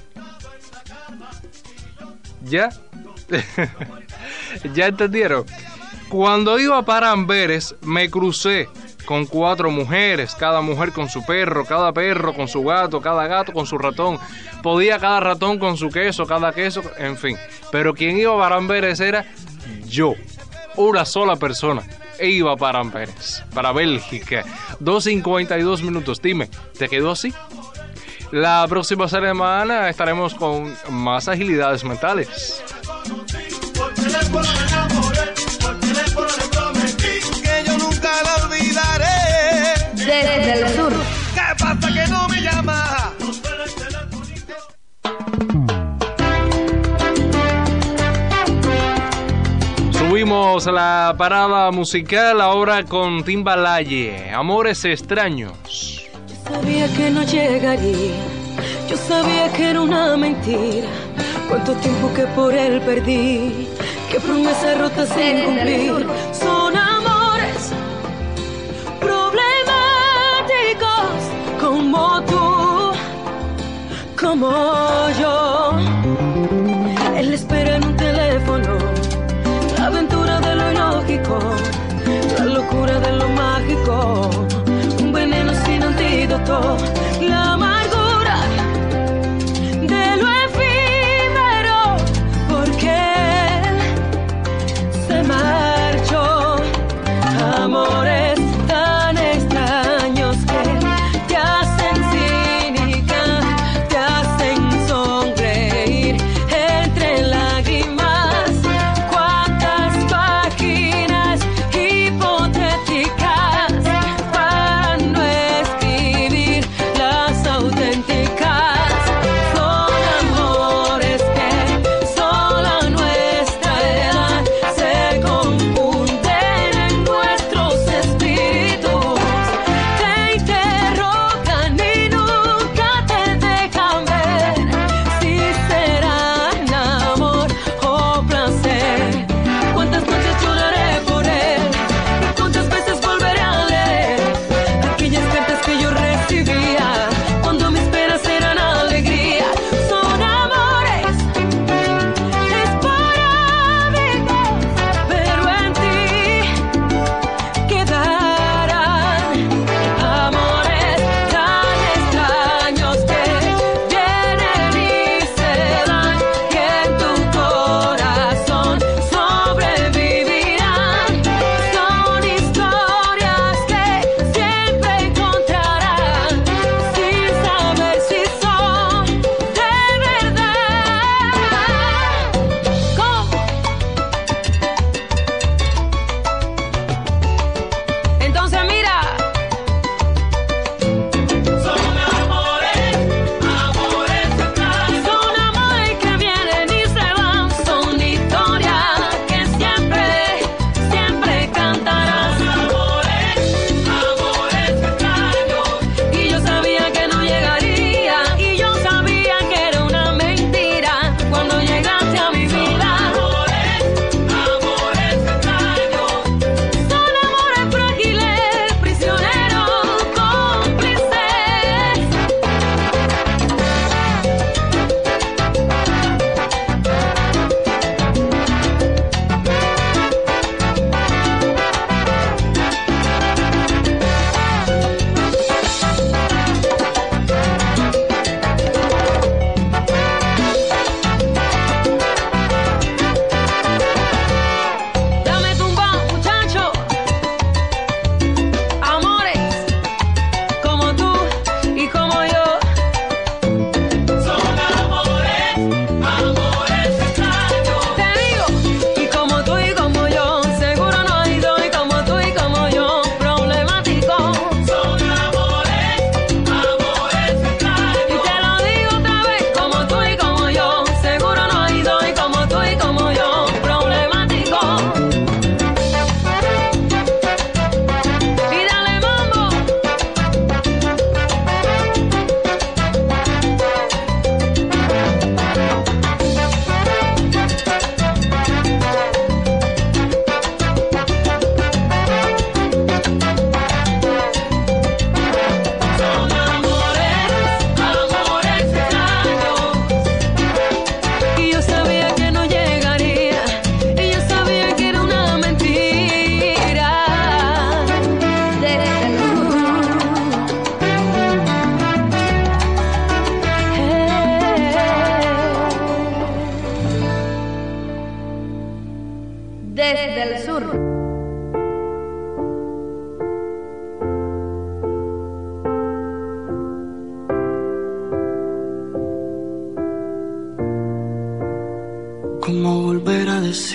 ¿Ya? ¿Ya entendieron? Cuando iba para Amberes, me crucé con 4 mujeres, cada mujer con su perro, cada perro con su gato, cada gato con su ratón. Podía cada ratón con su queso, cada queso, en fin. Pero quien iba para Amberes era yo, una sola persona. E iba para Amberes, para Bélgica. 2:52 minutos. Dime, ¿te quedó así? La próxima semana estaremos con más agilidades mentales. Desde el sur. ¿Qué pasa que no me llama? Subimos la parada musical ahora con Timbalaye, Amores Extraños. Yo sabía que no llegaría, yo sabía que era una mentira. Cuánto tiempo que por él perdí, qué promesas rotas sin cumplir. Son amores problemáticos como tú, como yo. Él espera en un teléfono, la aventura de lo ilógico, la locura de lo mágico, un veneno sin antídoto, la amargura de lo efímero, porque se marchó. Amores tan extraños que te hacen cínica, te hacen sonreír entre lágrimas. Cuántas páginas hipotéticas para no escribir las auténticas. Son amores que solo a nuestra edad se confunden en nuestro ser.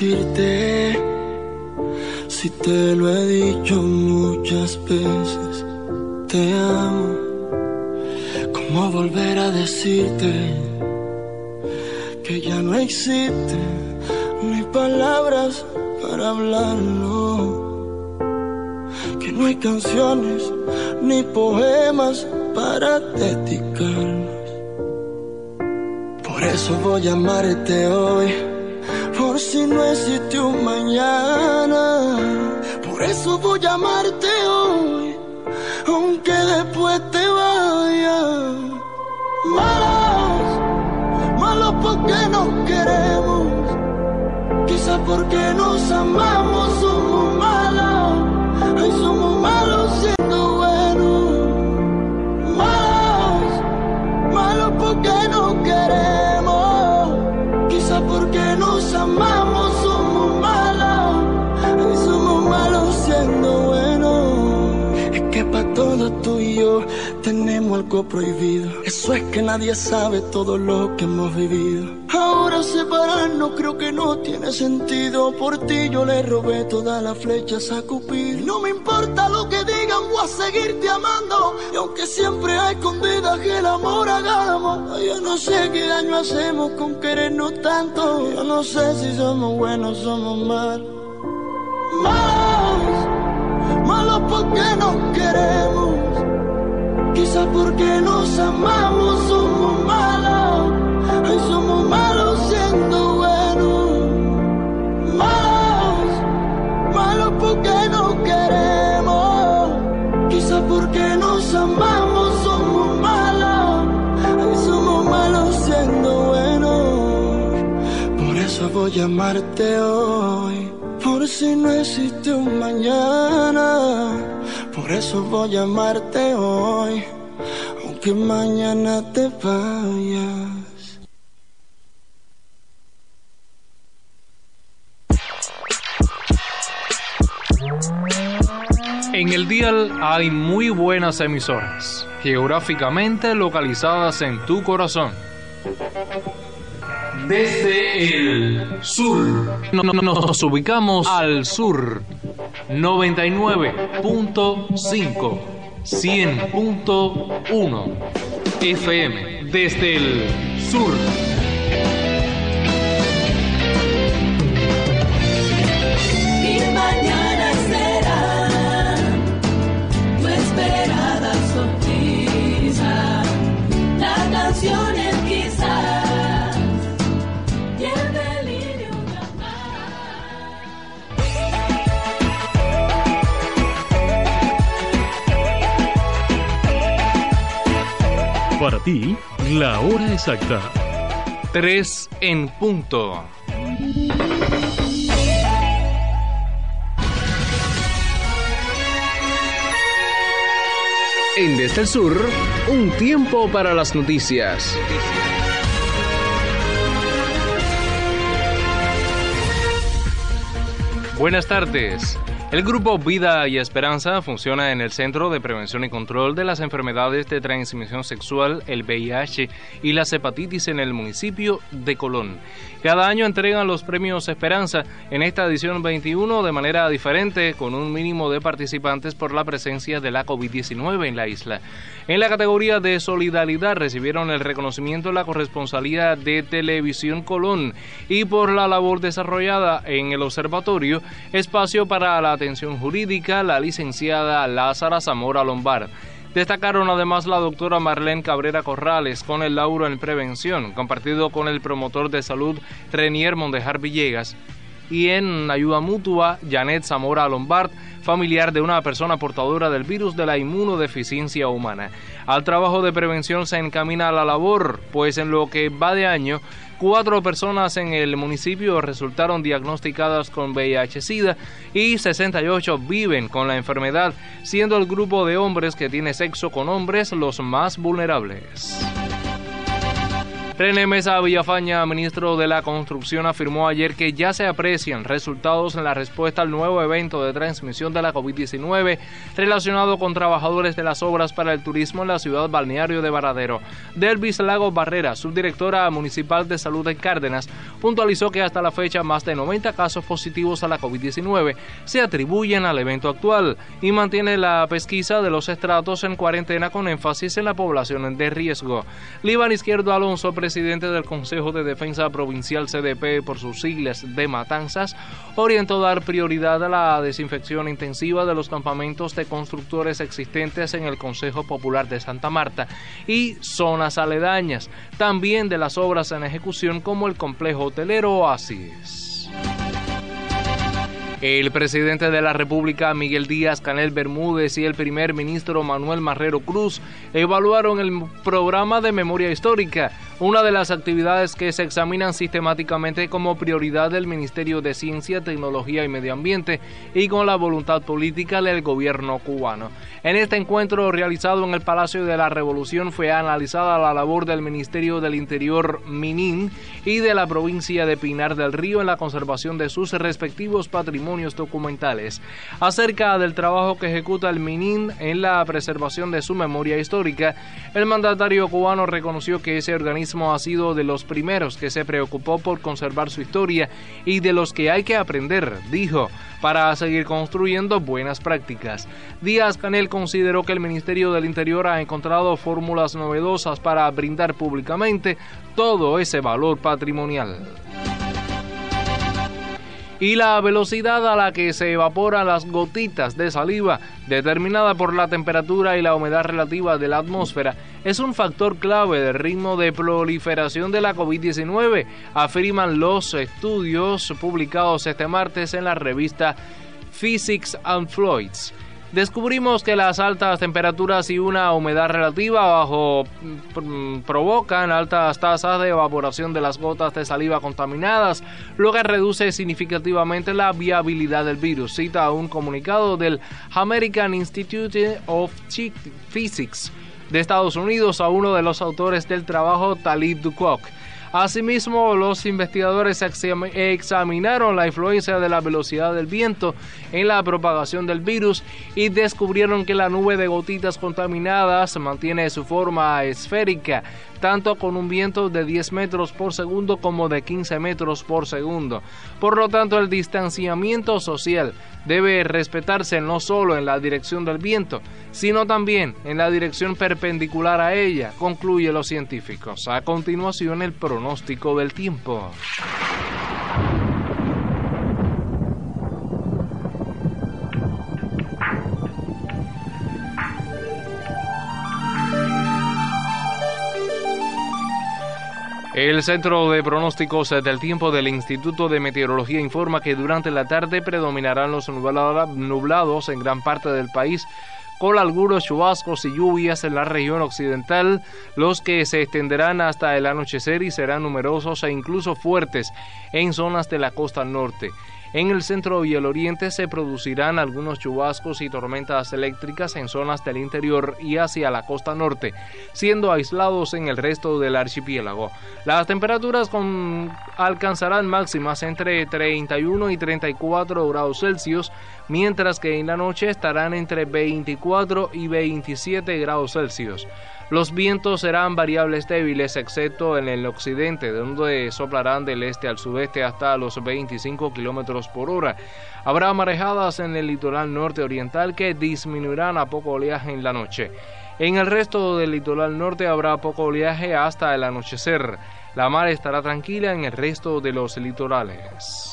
decirte, si te lo he dicho muchas veces, te amo. ¿Cómo volver a decirte que ya no existe ni palabras para hablarlo? Que no hay canciones ni poemas para dedicarnos. Por eso voy a amarte hoy, por si no existe un mañana. Por eso voy a amarte hoy, aunque después te vayas. Malos porque nos queremos, quizás porque nos amamos. Somos malos, ay, somos malos siendo buenos. Malos porque nos queremos, quizás porque nos amamos. Somos malos, ay, somos malos siendo buenos. Es que pa' todo tú y yo tenemos algo prohibido. Eso es que nadie sabe todo lo que hemos vivido. Ahora separarnos creo que no tiene sentido. Por ti yo le robé todas las flechas a Cupido. Y no me importa lo que digan, voy a seguirte amando. Y aunque siempre a escondidas que el amor hagamos, yo no sé qué daño hacemos con querernos tanto. Yo no sé si somos buenos o somos malos. Malos porque nos queremos, quizás porque nos amamos. Somos malos, ay, somos malos siendo buenos. Malos porque nos queremos, quizás porque nos amamos. Somos malos, ay, somos malos siendo buenos. Por eso voy a amarte hoy, por si no existe un mañana. Por eso voy a amarte hoy, aunque mañana te vayas. En el dial hay muy buenas emisoras, geográficamente localizadas en tu corazón. Desde el sur, nos ubicamos al sur, 99.5, 100.1 FM, desde el sur. Mi mañana será tu esperada sonrisa, la canción es quizás. Para ti, la hora exacta. 3 en punto. En Desde el Sur, un tiempo para las noticias. Buenas tardes. El Grupo Vida y Esperanza funciona en el Centro de Prevención y Control de las Enfermedades de Transmisión Sexual, el VIH, y las hepatitis en el municipio de Colón. Cada año entregan los premios Esperanza, en esta edición 21 de manera diferente, con un mínimo de participantes por la presencia de la COVID-19 en la isla. En la categoría de solidaridad recibieron el reconocimiento la corresponsalía de Televisión Colón y por la labor desarrollada en el observatorio, espacio para la atención jurídica, la licenciada Lázara Zamora Lombard. Destacaron además la doctora Marlene Cabrera Corrales con el lauro en prevención, compartido con el promotor de salud Renier Mondejar Villegas, y en ayuda mutua Janet Zamora Lombard, familiar de una persona portadora del virus de la inmunodeficiencia humana. Al trabajo de prevención se encamina la labor, pues en lo que va de año, 4 personas en el municipio resultaron diagnosticadas con VIH-Sida y 68 viven con la enfermedad, siendo el grupo de hombres que tiene sexo con hombres los más vulnerables. René Mesa Villafaña, ministro de la Construcción, afirmó ayer que ya se aprecian resultados en la respuesta al nuevo evento de transmisión de la COVID-19 relacionado con trabajadores de las obras para el turismo en la ciudad balneario de Varadero. Delvis Lagos Barrera, subdirectora municipal de salud en Cárdenas, puntualizó que hasta la fecha más de 90 casos positivos a la COVID-19 se atribuyen al evento actual y mantiene la pesquisa de los estratos en cuarentena con énfasis en la población de riesgo. Líban Izquierdo Alonso, presidente del Consejo de Defensa Provincial CDP por sus siglas de Matanzas, orientó dar prioridad a la desinfección intensiva de los campamentos de constructores existentes en el Consejo Popular de Santa Marta y zonas aledañas, también de las obras en ejecución como el complejo hotelero Oasis. El presidente de la República, Miguel Díaz-Canel Bermúdez, y el primer ministro Manuel Marrero Cruz evaluaron el programa de memoria histórica, una de las actividades que se examinan sistemáticamente como prioridad del Ministerio de Ciencia, Tecnología y Medio Ambiente y con la voluntad política del gobierno cubano. En este encuentro realizado en el Palacio de la Revolución fue analizada la labor del Ministerio del Interior, MININ, y de la provincia de Pinar del Río en la conservación de sus respectivos patrimonios documentales. Acerca del trabajo que ejecuta el MININ en la preservación de su memoria histórica, el mandatario cubano reconoció que ese organismo ha sido de los primeros que se preocupó por conservar su historia y de los que hay que aprender, dijo, para seguir construyendo buenas prácticas. Díaz-Canel consideró que el Ministerio del Interior ha encontrado fórmulas novedosas para brindar públicamente todo ese valor patrimonial. Y la velocidad a la que se evaporan las gotitas de saliva, determinada por la temperatura y la humedad relativa de la atmósfera, es un factor clave del ritmo de proliferación de la COVID-19, afirman los estudios publicados este martes en la revista Physics and Fluids. Descubrimos que las altas temperaturas y una humedad relativa bajo provocan altas tasas de evaporación de las gotas de saliva contaminadas, lo que reduce significativamente la viabilidad del virus, cita un comunicado del American Institute of Physics de Estados Unidos a uno de los autores del trabajo, Talib Duquoc. Asimismo, los investigadores examinaron la influencia de la velocidad del viento en la propagación del virus y descubrieron que la nube de gotitas contaminadas mantiene su forma esférica, tanto con un viento de 10 metros por segundo como de 15 metros por segundo. Por lo tanto, el distanciamiento social debe respetarse no solo en la dirección del viento, sino también en la dirección perpendicular a ella, concluyen los científicos. A continuación, el pronóstico del tiempo. El Centro de Pronósticos del Tiempo del Instituto de Meteorología informa que durante la tarde predominarán los nublados en gran parte del país, con algunos chubascos y lluvias en la región occidental, los que se extenderán hasta el anochecer y serán numerosos e incluso fuertes en zonas de la costa norte. En el centro y el oriente se producirán algunos chubascos y tormentas eléctricas en zonas del interior y hacia la costa norte, siendo aislados en el resto del archipiélago. Las temperaturas alcanzarán máximas entre 31 y 34 grados Celsius, mientras que en la noche estarán entre 24 y 27 grados Celsius. Los vientos serán variables débiles, excepto en el occidente, donde soplarán del este al sudeste hasta los 25 kilómetros por hora. Habrá marejadas en el litoral norte oriental que disminuirán a poco oleaje en la noche. En el resto del litoral norte habrá poco oleaje hasta el anochecer. La mar estará tranquila en el resto de los litorales.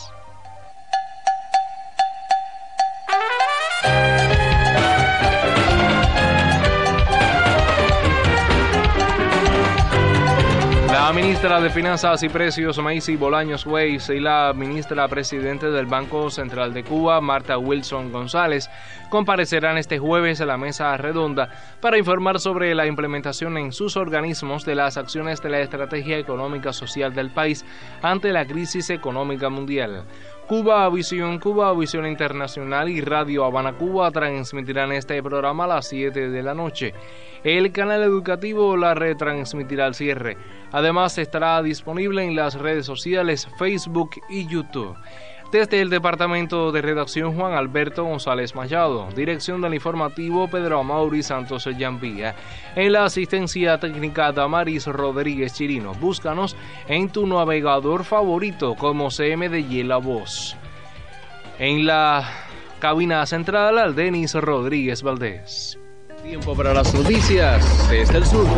La ministra de Finanzas y Precios, Macy Bolaños Weiss, y la ministra presidente del Banco Central de Cuba, Marta Wilson González, comparecerán este jueves a la mesa redonda para informar sobre la implementación en sus organismos de las acciones de la estrategia económica social del país ante la crisis económica mundial. Cuba Visión Internacional y Radio Habana Cuba transmitirán este programa a las 7 de la noche. El canal educativo la retransmitirá al cierre. Además estará disponible en las redes sociales Facebook y YouTube. Desde el Departamento de Redacción, Juan Alberto González Machado. Dirección del informativo, Pedro Amaury Santos Llambía. En la asistencia técnica, Damaris Rodríguez Chirino. Búscanos en tu navegador favorito como CMDY La Voz. En la cabina central, Aldenis Rodríguez Valdés. Tiempo para las noticias desde el sur.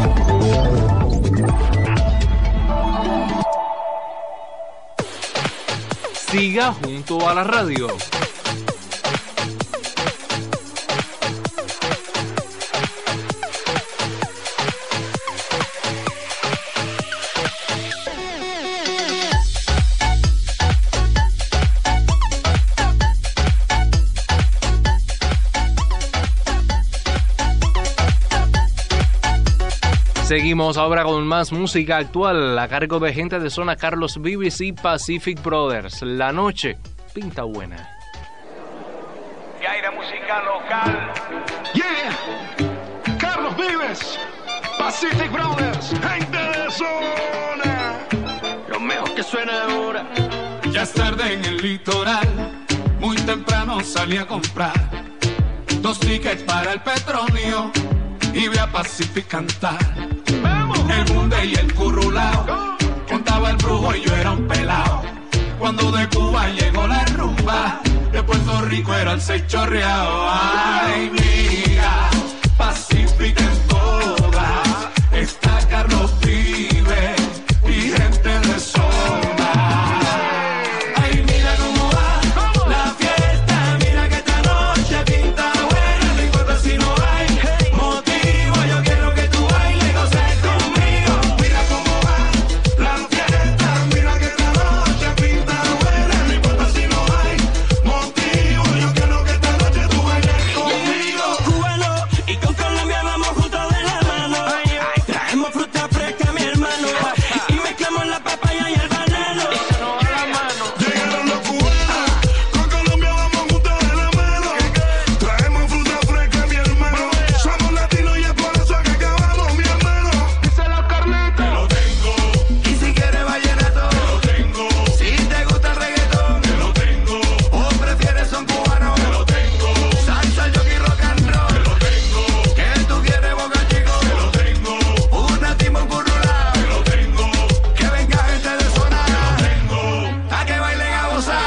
Siga junto a la radio. Seguimos ahora con más música actual a cargo de gente de zona Carlos Vives y Pacific Brothers. La noche pinta buena. Gaira música local. Yeah, Carlos Vives, Pacific Brothers, gente de zona. Lo mejor que suena ahora. Ya es tarde en el litoral, muy temprano salí a comprar 2 tickets para el Petronio y vi a Pacific cantar. El Bunde y el Currulao, contaba el brujo y yo era un pelao. Cuando de Cuba llegó la rumba, de Puerto Rico era el 6 chorreado. Ay, mira, Pacific en todas, está Carlos Vives y gente de zona. Ay, mira cómo va la fiesta, mira que esta noche pinta buena. No importa si no hay motivo, yo quiero que tú bailes, goces conmigo. Mira cómo va la fiesta, mira que esta noche pinta buena. No importa si no hay motivo, yo quiero que esta noche tú bailes conmigo. Cubano y con Colombia vamos juntos de la mano. Traemos fruta fresca, mi hermano, y mezclamos la papaya y el banano. Llegaron los cubanos, con Colombia vamos juntos de la mano. Traemos fruta fresca, mi hermano. Somos latinos y es por eso que acabamos, mi hermano. Dice la Carlita. Te lo tengo. Y si quieres vallenato, Te lo tengo. si te gusta el reggaetón, Te lo tengo. o prefieres son cubanos, Te lo tengo. salsa, yogi, rock and roll. Te lo tengo. Que tú quieres boca chico, Te lo tengo. una timón currulao. Te lo tengo. Que venga gente de zona, Tengo. a que bailen a gozar.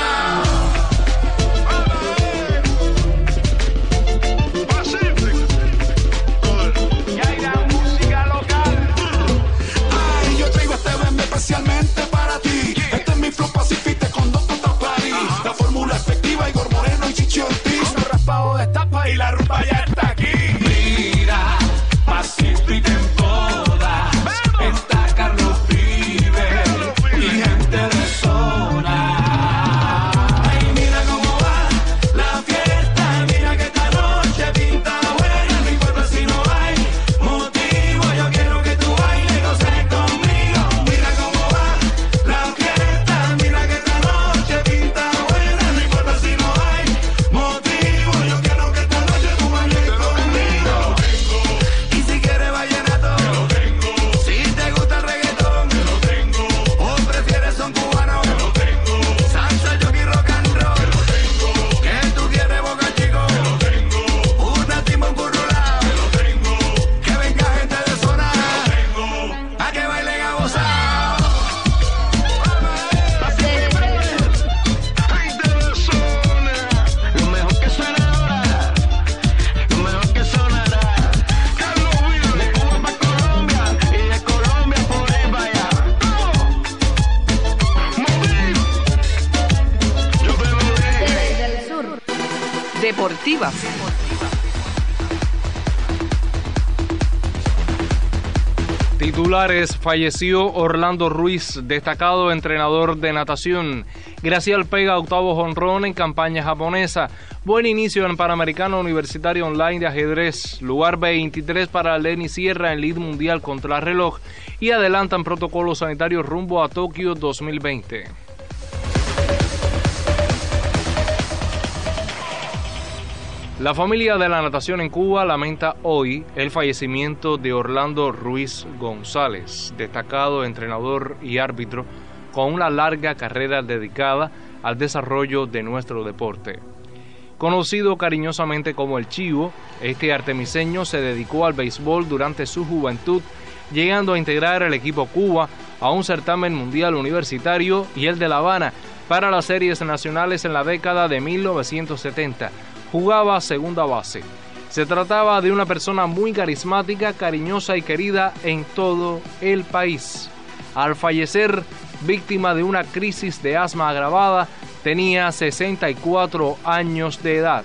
Gaira música local. Ay, yo traigo este bembe especialmente para ti. Este es mi flow Pacific, te conducto hasta París. La fórmula efectiva, Igor Moreno y Chichi Ortiz. Los raspados de tapa Y la rumba ya está aquí. Mira, Pacific en todas, está Carlos Vives y gente de zona. Ay, mira cómo va la fiesta, mira que esta noche pinta buena. No importa si no hay motivo, yo quiero que tú bailes, goces conmigo. Mira cómo va la fiesta, mira que esta noche pinta buena. No importa si no hay motivo, yo quiero que esta noche tú bailes conmigo. Y si quieres vallenato, Te lo tengo. si te gusta el reggaetón, Te lo tengo. o prefieres son cubanos, Te lo tengo. salsa, yogi, rock and roll. Te lo tengo. Que tú quieres boca chico, Te lo tengo. una timón currulao. Te lo tengo. Que venga gente de zona, Tengo. a que bailen a gozar. Gente de zona, lo mejor que suena ahora, lo mejor que sonará. Carlos Vives, de Cuba para Colombia y de Colombia por ahí para allá. Moví, yo te lo dije. Desde el sur. Deportivas. Titulares: falleció Orlando Ruiz, destacado entrenador de natación. Gracial pega octavo jonrón en campaña japonesa. Buen inicio en Panamericano Universitario Online de ajedrez. Lugar 23 para Lenny Sierra en lead mundial contra reloj. Y adelantan protocolos sanitarios rumbo a Tokio 2020. La familia de la natación en Cuba lamenta hoy el fallecimiento de Orlando Ruiz González, destacado entrenador y árbitro con una larga carrera dedicada al desarrollo de nuestro deporte. Conocido cariñosamente como el Chivo, este artemiseño se dedicó al béisbol durante su juventud, llegando a integrar el equipo Cuba a un certamen mundial universitario y el de La Habana para las series nacionales en la década de 1970. Jugaba segunda base. Se trataba de una persona muy carismática, cariñosa y querida en todo el país. Al fallecer, víctima de una crisis de asma agravada, tenía 64 años de edad.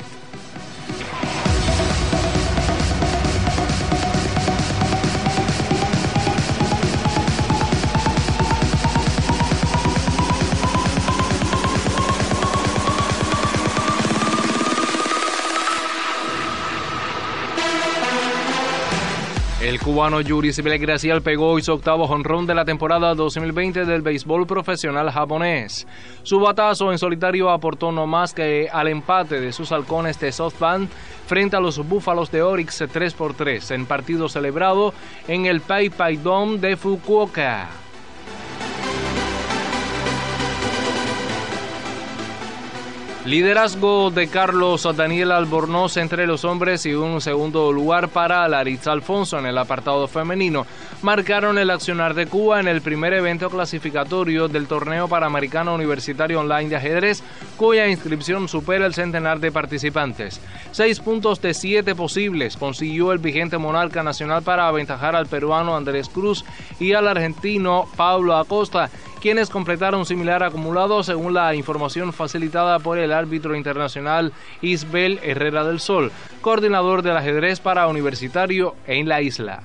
El cubano Yuri Gracial pegó hoy su octavo jonrón de la temporada 2020 del béisbol profesional japonés. Su batazo en solitario aportó no más que al empate de sus halcones de SoftBank frente a los Búfalos de Orix 3-3 en partido celebrado en el PayPay Dome de Fukuoka. Liderazgo de Carlos Daniel Albornoz entre los hombres y un segundo lugar para Laritza Alfonso en el apartado femenino marcaron el accionar de Cuba en el primer evento clasificatorio del torneo panamericano universitario online de ajedrez, cuya inscripción supera el centenar de participantes. 6 puntos de 7 posibles consiguió el vigente monarca nacional para aventajar al peruano Andrés Cruz y al argentino Pablo Acosta, quienes completaron similar acumulado según la información facilitada por el árbitro internacional Isbel Herrera del Sol, coordinador del ajedrez para universitario en la isla.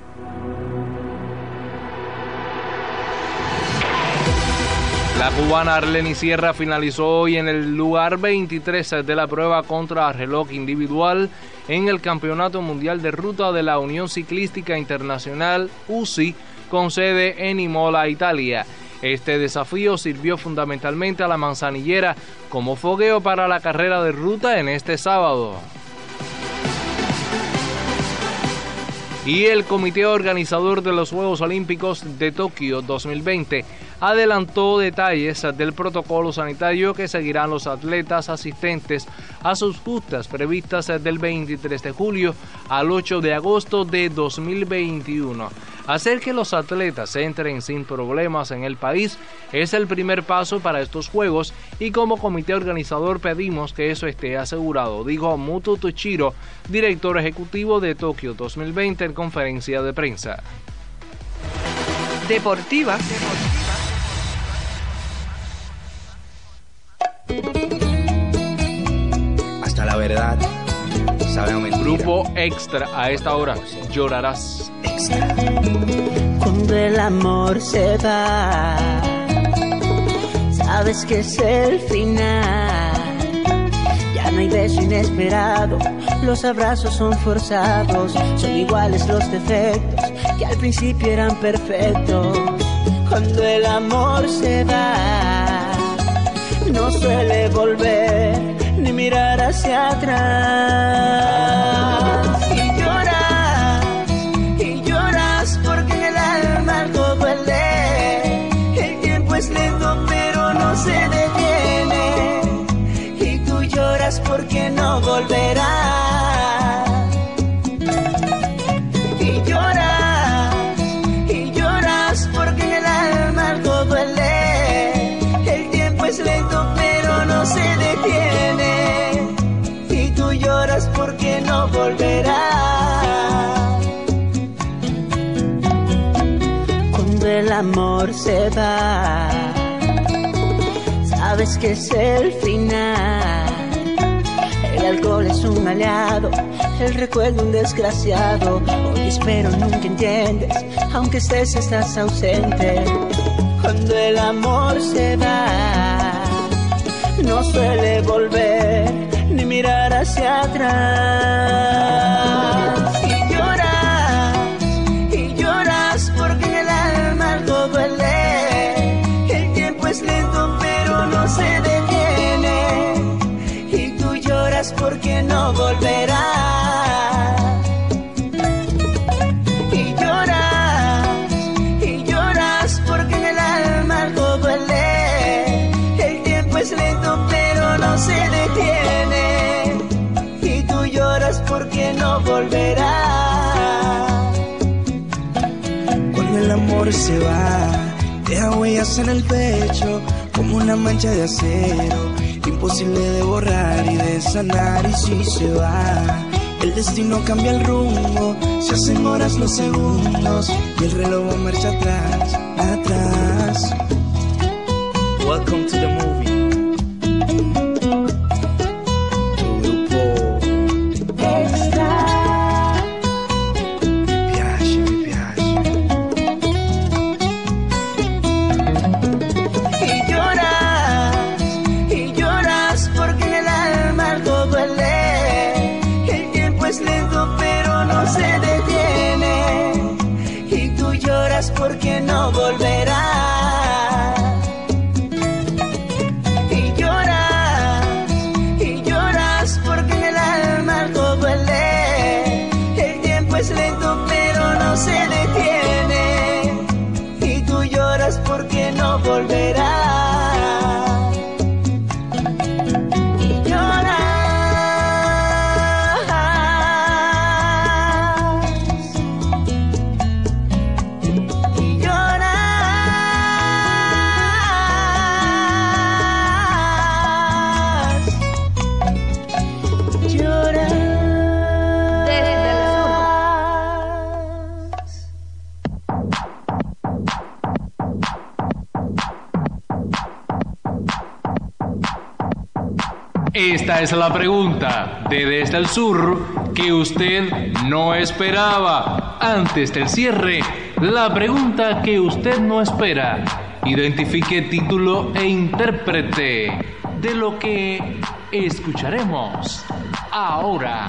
La cubana Arleny Sierra finalizó hoy en el lugar 23 de la prueba contra reloj individual en el Campeonato Mundial de Ruta de la Unión Ciclística Internacional UCI con sede en Imola, Italia. Este desafío sirvió fundamentalmente a la manzanillera como fogueo para la carrera de ruta en este sábado. Y el comité organizador de los Juegos Olímpicos de Tokio 2020 adelantó detalles del protocolo sanitario que seguirán los atletas asistentes a sus justas previstas del 23 de julio al 8 de agosto de 2021. Hacer que los atletas entren sin problemas en el país es el primer paso para estos Juegos y como comité organizador pedimos que eso esté asegurado, dijo Muto Toshiro, director ejecutivo de Tokio 2020 en conferencia de prensa. Deportiva. Hasta la verdad sabe a mentira. Grupo Extra a esta hora. Llorarás. Extra. Cuando el amor se va, sabes que es el final. Ya no hay beso inesperado, los abrazos son forzados, son iguales los defectos que al principio eran perfectos. Cuando el amor se va, no suele volver ni mirar hacia atrás. Y lloras porque en el alma algo duele. El tiempo es lento pero no se detiene. Y tú lloras porque no volverás. Y lloras porque en el alma algo duele. El tiempo es lento pero no se detiene. Y tú lloras porque no volverás. Cuando el amor se va, sabes que es el final. El alcohol es un aliado, el recuerdo un desgraciado. Hoy espero nunca entiendes, aunque estés estás ausente. Cuando el amor se va, no suele volver ni mirar hacia atrás. Y lloras porque en el alma algo duele. El tiempo es lento pero no se detiene. Y tú lloras lloras porque no volverá. Y lloras porque en el alma algo duele. El tiempo es lento pero no se detiene. Y tú lloras porque no volverá. Cuando el amor se va, deja huellas en el pecho como una mancha de acero, imposible de borrar y de sanar. Y si se va, el destino cambia el rumbo, se hacen horas los segundos y el reloj marcha atrás, atrás. Welcome to the movie. Porque no volverá. Y lloras porque en el alma algo duele. El tiempo es lento pero no se detiene. Y tú lloras porque no volverá. Esta es la pregunta de Desde el Sur que usted no esperaba. Antes del cierre, la pregunta que usted no espera. Identifique título e intérprete de lo que escucharemos ahora.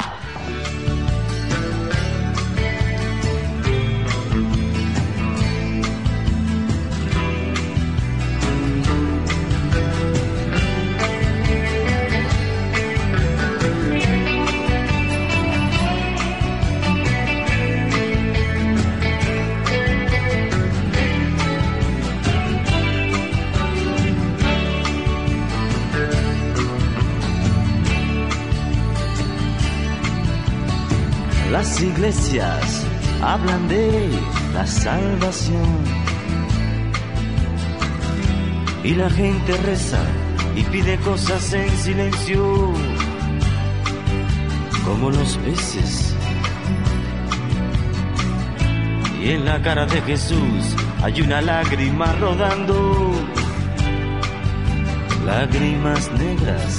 Las iglesias hablan de la salvación y la gente reza y pide cosas en silencio, como los peces. Y en la cara de Jesús hay una lágrima rodando, lágrimas negras.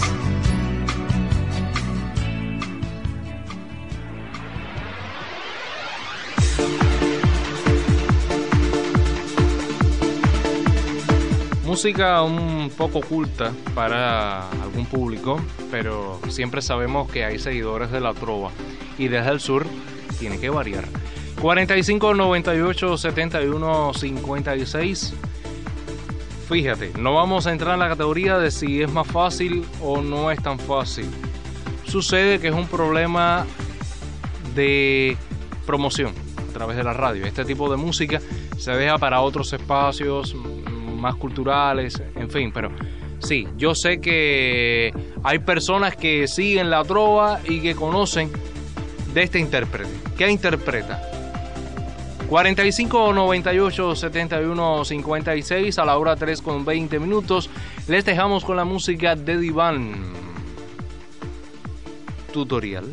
Música un poco oculta para algún público, pero siempre sabemos que hay seguidores de la trova y Desde el Sur tiene que variar. 45 98 71 56. Fíjate, no vamos a entrar en la categoría de si es más fácil o no es tan fácil. Sucede que es un problema de promoción a través de la radio. Este tipo de música se deja para otros espacios más culturales, en fin, pero sí, yo sé que hay personas que siguen la trova y que conocen de este intérprete. ¿Qué interpreta? 45 98 71 56 a la hora 3:20. Les dejamos con la música de Diván. Tutorial.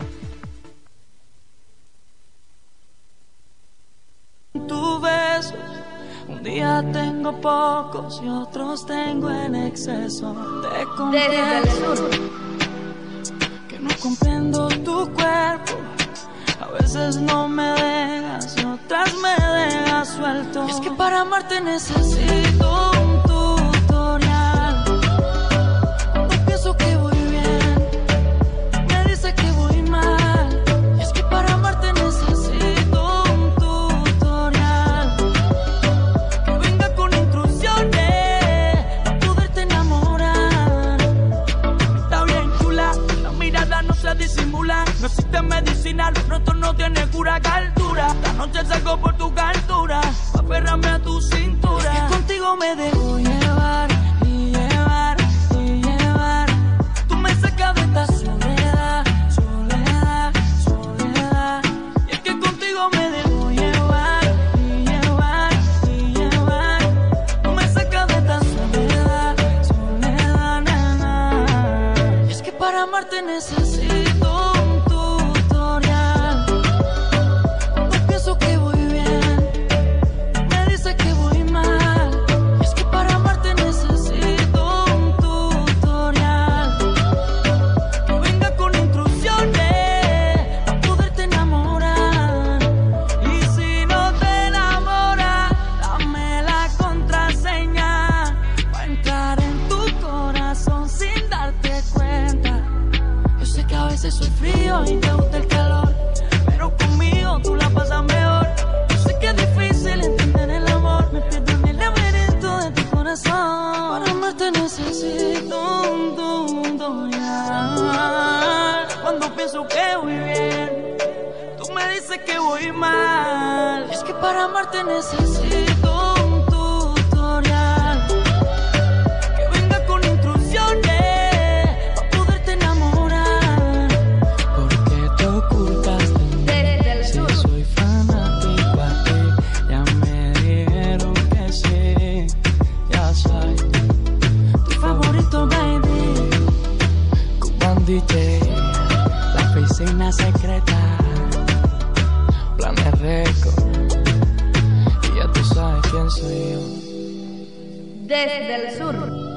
Tu beso, un día tengo pocos y otros tengo en exceso. Te Desde el Sur. Que no comprendo tu cuerpo. A veces no me dejas y otras me dejas suelto. Es que para amarte necesito un tutorial. Cuando pienso que voy bien, me dice que voy mal. Y es que para amarte necesito un tutorial. Que venga con instrucciones para poderte enamorar. Está bien chula, la mirada no se disimula. No existe medicinal, pronto no tiene cura, altura. Esta noche salgo por tu altura, aférrame a tu cintura. Es que contigo me dejo llevar y llevar y llevar. Tú me sacas de esta soledad, soledad, soledad. Y es que contigo me dejo llevar y llevar y llevar. Tú me sacas de esta soledad, soledad, nana. Y es que para amarte necesito un tutorial. No pienso que voy bien, me dice que voy mal. Y es que para amarte necesito un tutorial. Que venga con instrucciones para poderte enamorar. Y si no te enamoras, dame la contraseña para entrar en tu corazón sin darte cuenta. Yo sé que a veces soy frío y te gusta el calor, pero conmigo tú la pasas mejor. Yo sé que es difícil entender el amor, me pierdo en el laberinto de tu corazón. Para amarte necesito un tutorial. Cuando pienso que voy bien, tú me dices que voy mal. Es que para amarte necesito un tutorial. Que venga con instrucciones para poderte enamorar. Porque te ocultas de mí. Si soy fanático a ti, ya me dijeron que sí. Ya soy tu favorito, baby. Cuban DJ, la oficina secreta, Planes Record. Y ya tú sabes quién soy yo. Desde el sur.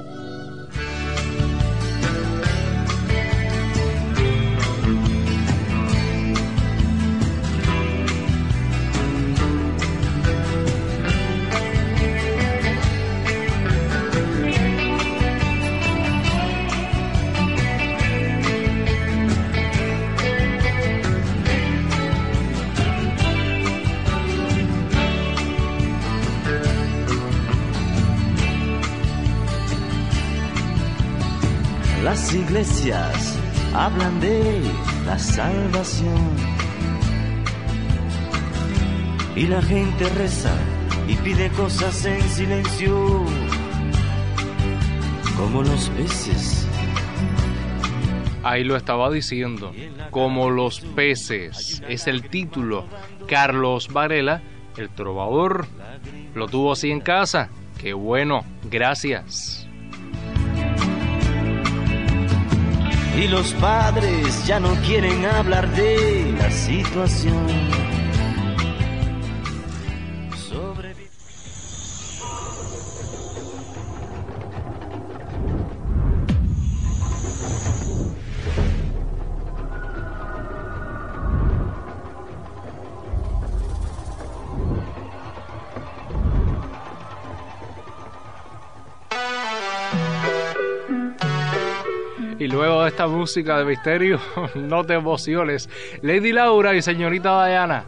Las iglesias hablan de la salvación y la gente reza y pide cosas en silencio, como los peces. Ahí lo estaba diciendo, como los peces, es el título. Carlos Varela, el trovador, lo tuvo así en casa. Qué bueno, gracias. Y los padres ya no quieren hablar de la situación. Y luego de esta música de misterio, no te emociones. Lady Laura y señorita Diana.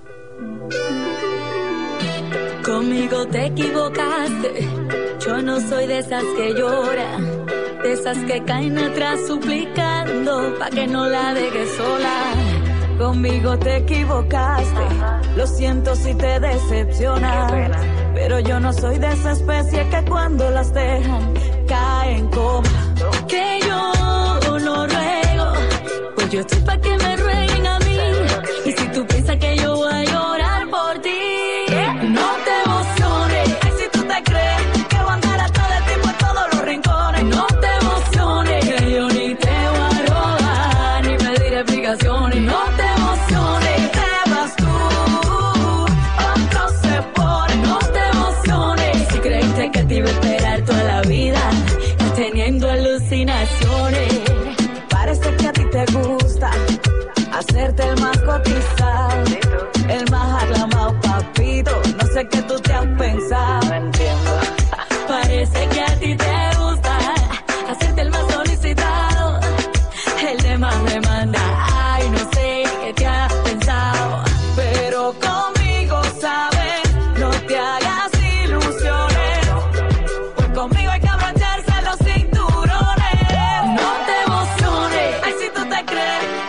Conmigo te equivocaste, yo no soy de esas que lloran, de esas que caen atrás suplicando pa' que no la dejes sola. Conmigo te equivocaste, lo siento si te decepciona, pero yo no soy de esa especie que cuando las dejan caen coma. Que yo no ruego, pues yo estoy pa' que me rueguen a mí. Y si tú piensas que yo voy a llorar por ti, no te emociones. Ay, si tú te crees que voy a andar atrás de ti por todos los rincones, no te emociones, que yo ni te voy a rogar ni pedir explicaciones. No te emociones, te vas tú, otro se pone. No te emociones, si creíste que te iba a esperar toda la vida teniendo alucinaciones. Parece que a ti te gusta hacerte el más cotizado, el más aclamado, papito. No sé qué tú te has pensado. No entiendo. Parece que a ti te gusta hacerte el más solicitado, el de más demanda. Ay, no sé qué te has pensado, pero conmigo sabes, no te hagas ilusiones, pues conmigo hay que abrocharse los cinturones. No te emociones, ay, si tú te crees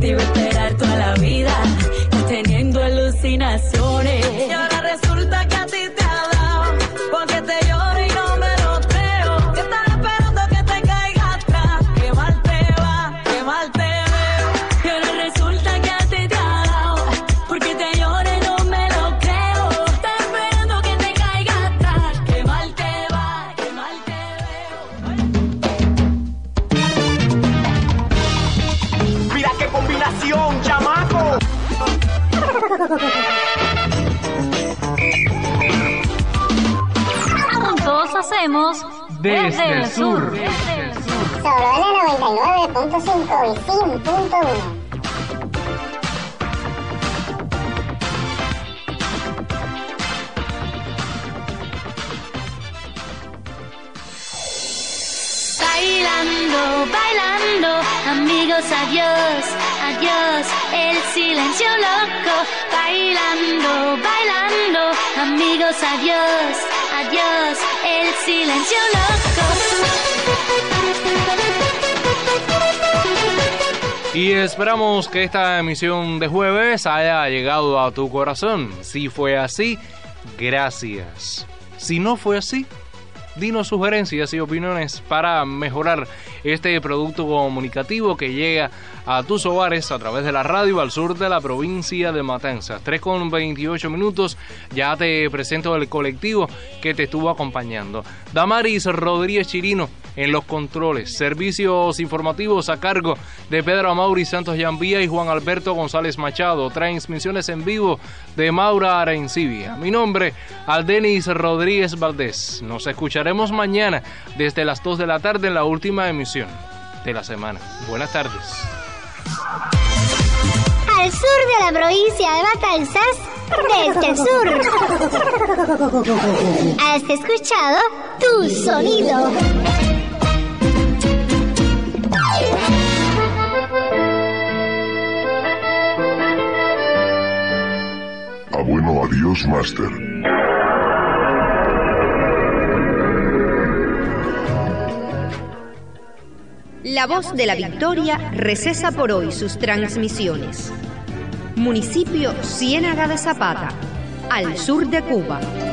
te iba a esperar toda la vida, teniendo alucinaciones. Y ahora resulta que a ti te ha dado, porque te lloro y no me lo creo. Que estás esperando que te caiga atrás. Qué mal te va, qué mal te veo. Y ahora resulta que a ti te ha dado, porque te lloro y no me lo creo. Estás esperando que te caiga atrás. Qué mal te va, qué mal te veo. Mira qué combinación, chamaco. Juntos hacemos Desde el Sur. Solo en la 99.5 y 100.1. Bailando, bailando, amigos, adiós, adiós, el silencio loco. Bailando, bailando, amigos, adiós, adiós, el silencio loco. Y esperamos que esta emisión de jueves haya llegado a tu corazón. Si fue así, gracias. Si no fue así, dinos sugerencias y opiniones para mejorar este producto comunicativo que llega a tus hogares a través de la radio al sur de la provincia de Matanzas. 3:28. Ya te presento el colectivo que te estuvo acompañando. Damaris Rodríguez Chirino en los controles. Servicios informativos a cargo de Pedro Amaury Santos Yambía y Juan Alberto González Machado. Transmisiones en vivo de Maura Arencibia. Mi nombre, Aldenis Rodríguez Valdés. Nos escucharemos mañana desde las 2 de la tarde en la última emisión de la semana. Buenas tardes. Al sur de la provincia de Matanzas, desde el sur. Has escuchado Tu Sonido. Bueno, adiós, Master. La Voz de la Victoria recesa por hoy sus transmisiones. Municipio Ciénaga de Zapata, al sur de Cuba.